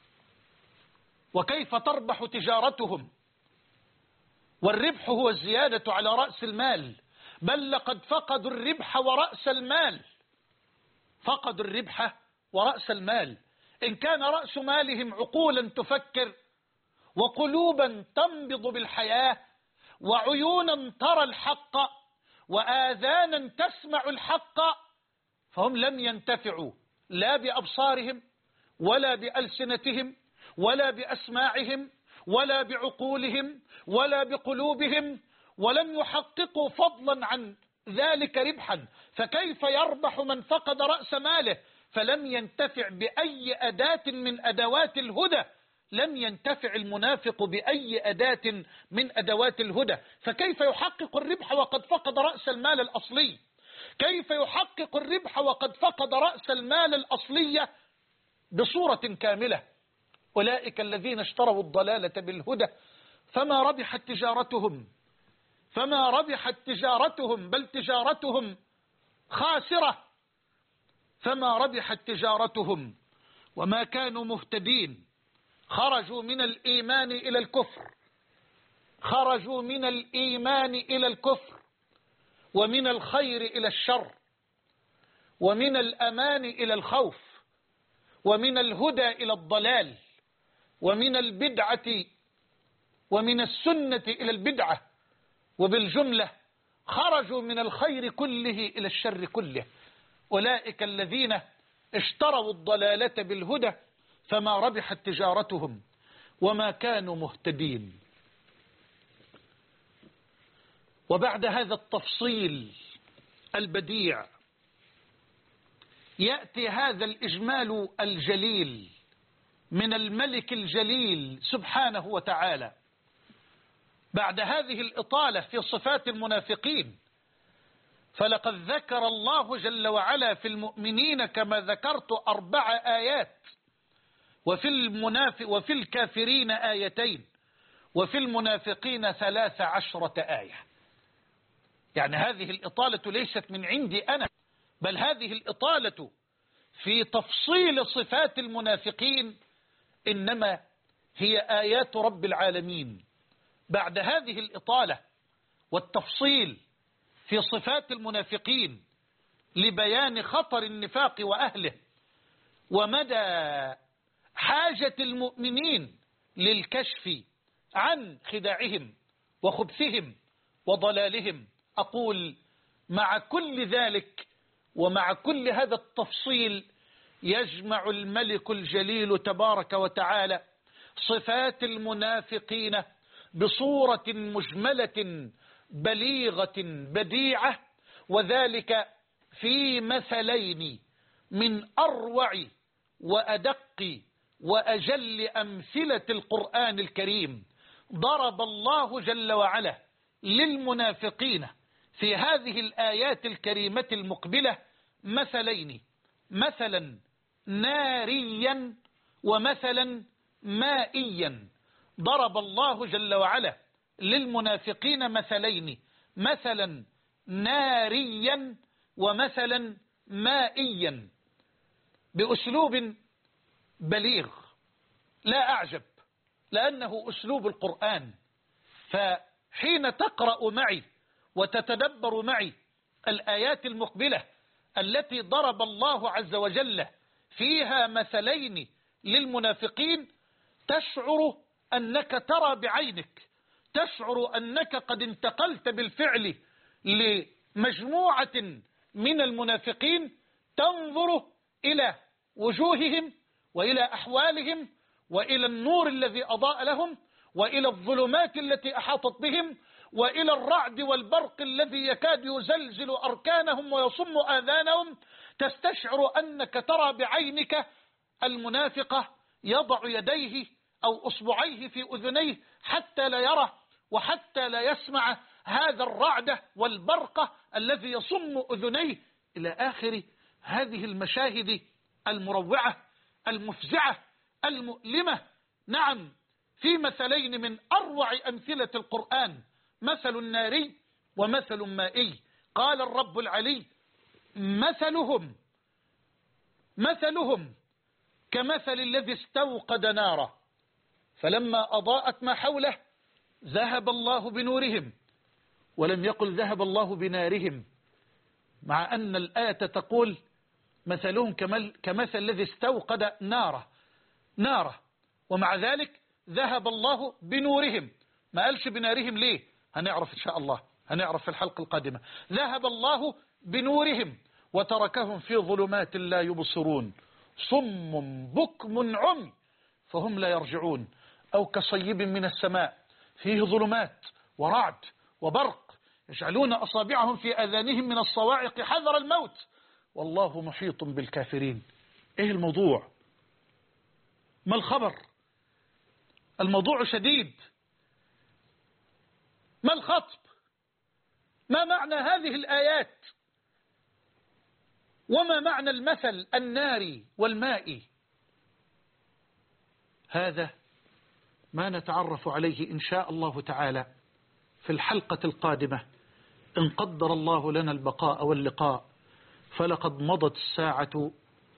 وكيف تربح تجارتهم؟ والربح هو الزيادة على رأس المال، بل لقد فقدوا الربح ورأس المال، فقدوا الربح ورأس المال. إن كان رأس مالهم عقولا تفكر، وقلوبا تنبض بالحياة، وعيونا ترى الحق، وآذانا تسمع الحق، فهم لم ينتفعوا لا بأبصارهم ولا بألسنتهم ولا بأسماعهم ولا بعقولهم ولا بقلوبهم، ولم يحققوا فضلا عن ذلك ربحا فكيف يربح من فقد رأس ماله فلم ينتفع بأي أداة من أدوات الهدى؟ لم ينتفع المنافق بأي أداة من أدوات الهدى، فكيف يحقق الربح وقد فقد رأس المال الأصلي؟ كيف يحقق الربح وقد فقد رأس المال الأصلية بصورة كاملة؟ أولئك الذين اشتروا الضلالة بالهدى فما ربحت تجارتهم بل تجارتهم خاسرة، فما ربحت تجارتهم وما كانوا مهتدين. خرجوا من الإيمان إلى الكفر ومن الخير إلى الشر ومن الأمان إلى الخوف ومن الهدى إلى الضلال ومن البدعة ومن السنة إلى البدعة، وبالجملة خرجوا من الخير كله إلى الشر كله. أولئك الذين اشتروا الضلالة بالهدى فما ربحت تجارتهم وما كانوا مهتدين. وبعد هذا التفصيل البديع يأتي هذا الإجمال الجليل من الملك الجليل سبحانه وتعالى. بعد هذه الإطالة في صفات المنافقين، فلقد ذكر الله جل وعلا في المؤمنين كما ذكرت 4 آيات، وفي الكافرين آيتين، وفي المنافقين 13 آية. يعني هذه الإطالة ليست من عندي أنا، بل هذه الإطالة في تفصيل صفات المنافقين إنما هي آيات رب العالمين. بعد هذه الإطالة والتفصيل في صفات المنافقين لبيان خطر النفاق وأهله ومدى حاجة المؤمنين للكشف عن خداعهم وخبثهم وضلالهم، أقول مع كل ذلك ومع كل هذا التفصيل يجمع الملك الجليل تبارك وتعالى صفات المنافقين بصورة مجملة بليغة بديعة، وذلك في مثلين من أروع وأدق وأجل أمثلة القرآن الكريم. ضرب الله جل وعلا للمنافقين في هذه الآيات الكريمة المقبلة مثلين، مثلا ناريا ومثلا مائيا. ضرب الله جل وعلا للمنافقين مثلين، مثلا ناريا ومثلا مائيا، بأسلوب بليغ لا أعجب، لأنه أسلوب القرآن. فحين تقرأ معي وتتدبر معي الآيات المقبلة التي ضرب الله عز وجل فيها مثلين للمنافقين، تشعر أنك ترى بعينك، تشعر أنك قد انتقلت بالفعل لمجموعة من المنافقين، تنظر إلى وجوههم وإلى أحوالهم وإلى النور الذي أضاء لهم وإلى الظلمات التي أحاطت بهم وإلى الرعد والبرق الذي يكاد يزلزل أركانهم ويصم آذانهم. تستشعر أنك ترى بعينك المنافق يضع يديه أو أصبعيه في أذنيه حتى لا يرى وحتى لا يسمع هذا الرعد والبرق الذي يصم أذنيه، إلى آخر هذه المشاهد المروعة المفزعة المؤلمة. نعم، في مثلين من أروع أمثلة القرآن، مثل ناري ومثل مائي. قال الرب العلي مثلهم كمثل الذي استوقد نارا فلما أضاءت ما حوله ذهب الله بنورهم، ولم يقل ذهب الله بنارهم، مع أن الآية تقول مثلهم كمثل الذي استوقد نارا، ومع ذلك ذهب الله بنورهم. ما قالش بنارهم ليه؟ هنعرف إن شاء الله، هنعرف في الحلقة القادمة. ذهب الله بنورهم وتركهم في ظلمات لا يبصرون، صم بكم عمي فهم لا يرجعون، أو كصيب من السماء فيه ظلمات ورعد وبرق يجعلون أصابعهم في آذانهم من الصواعق حذر الموت والله محيط بالكافرين. إيه الموضوع؟ ما الخبر؟ الموضوع شديد. ما الخطب؟ ما معنى هذه الآيات؟ وما معنى المثل النار والماء؟ هذا ما نتعرف عليه إن شاء الله تعالى في الحلقة القادمة إن قدر الله لنا البقاء واللقاء، فلقد مضت الساعة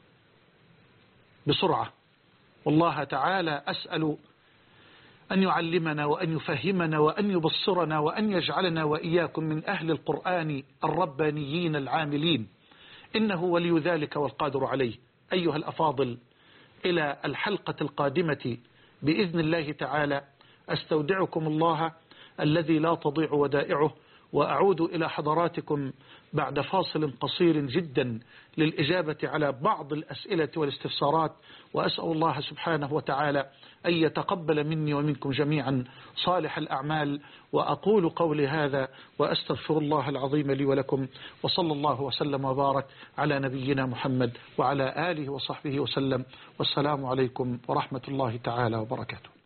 بسرعة. والله تعالى أسأل أن يعلمنا وأن يفهمنا وأن يبصرنا وأن يجعلنا وإياكم من أهل القرآن الربانيين العاملين، إنه ولي ذلك والقادر عليه. أيها الأفاضل، إلى الحلقة القادمة بإذن الله تعالى أستودعكم الله الذي لا تضيع ودائعه، وأعود إلى حضراتكم بعد فاصل قصير جدا للإجابة على بعض الأسئلة والاستفسارات، وأسأل الله سبحانه وتعالى أن يتقبل مني ومنكم جميعا صالح الأعمال. وأقول قولي هذا وأستغفر الله العظيم لي ولكم، وصلى الله وسلم وبارك على نبينا محمد وعلى آله وصحبه وسلم، والسلام عليكم ورحمة الله تعالى وبركاته.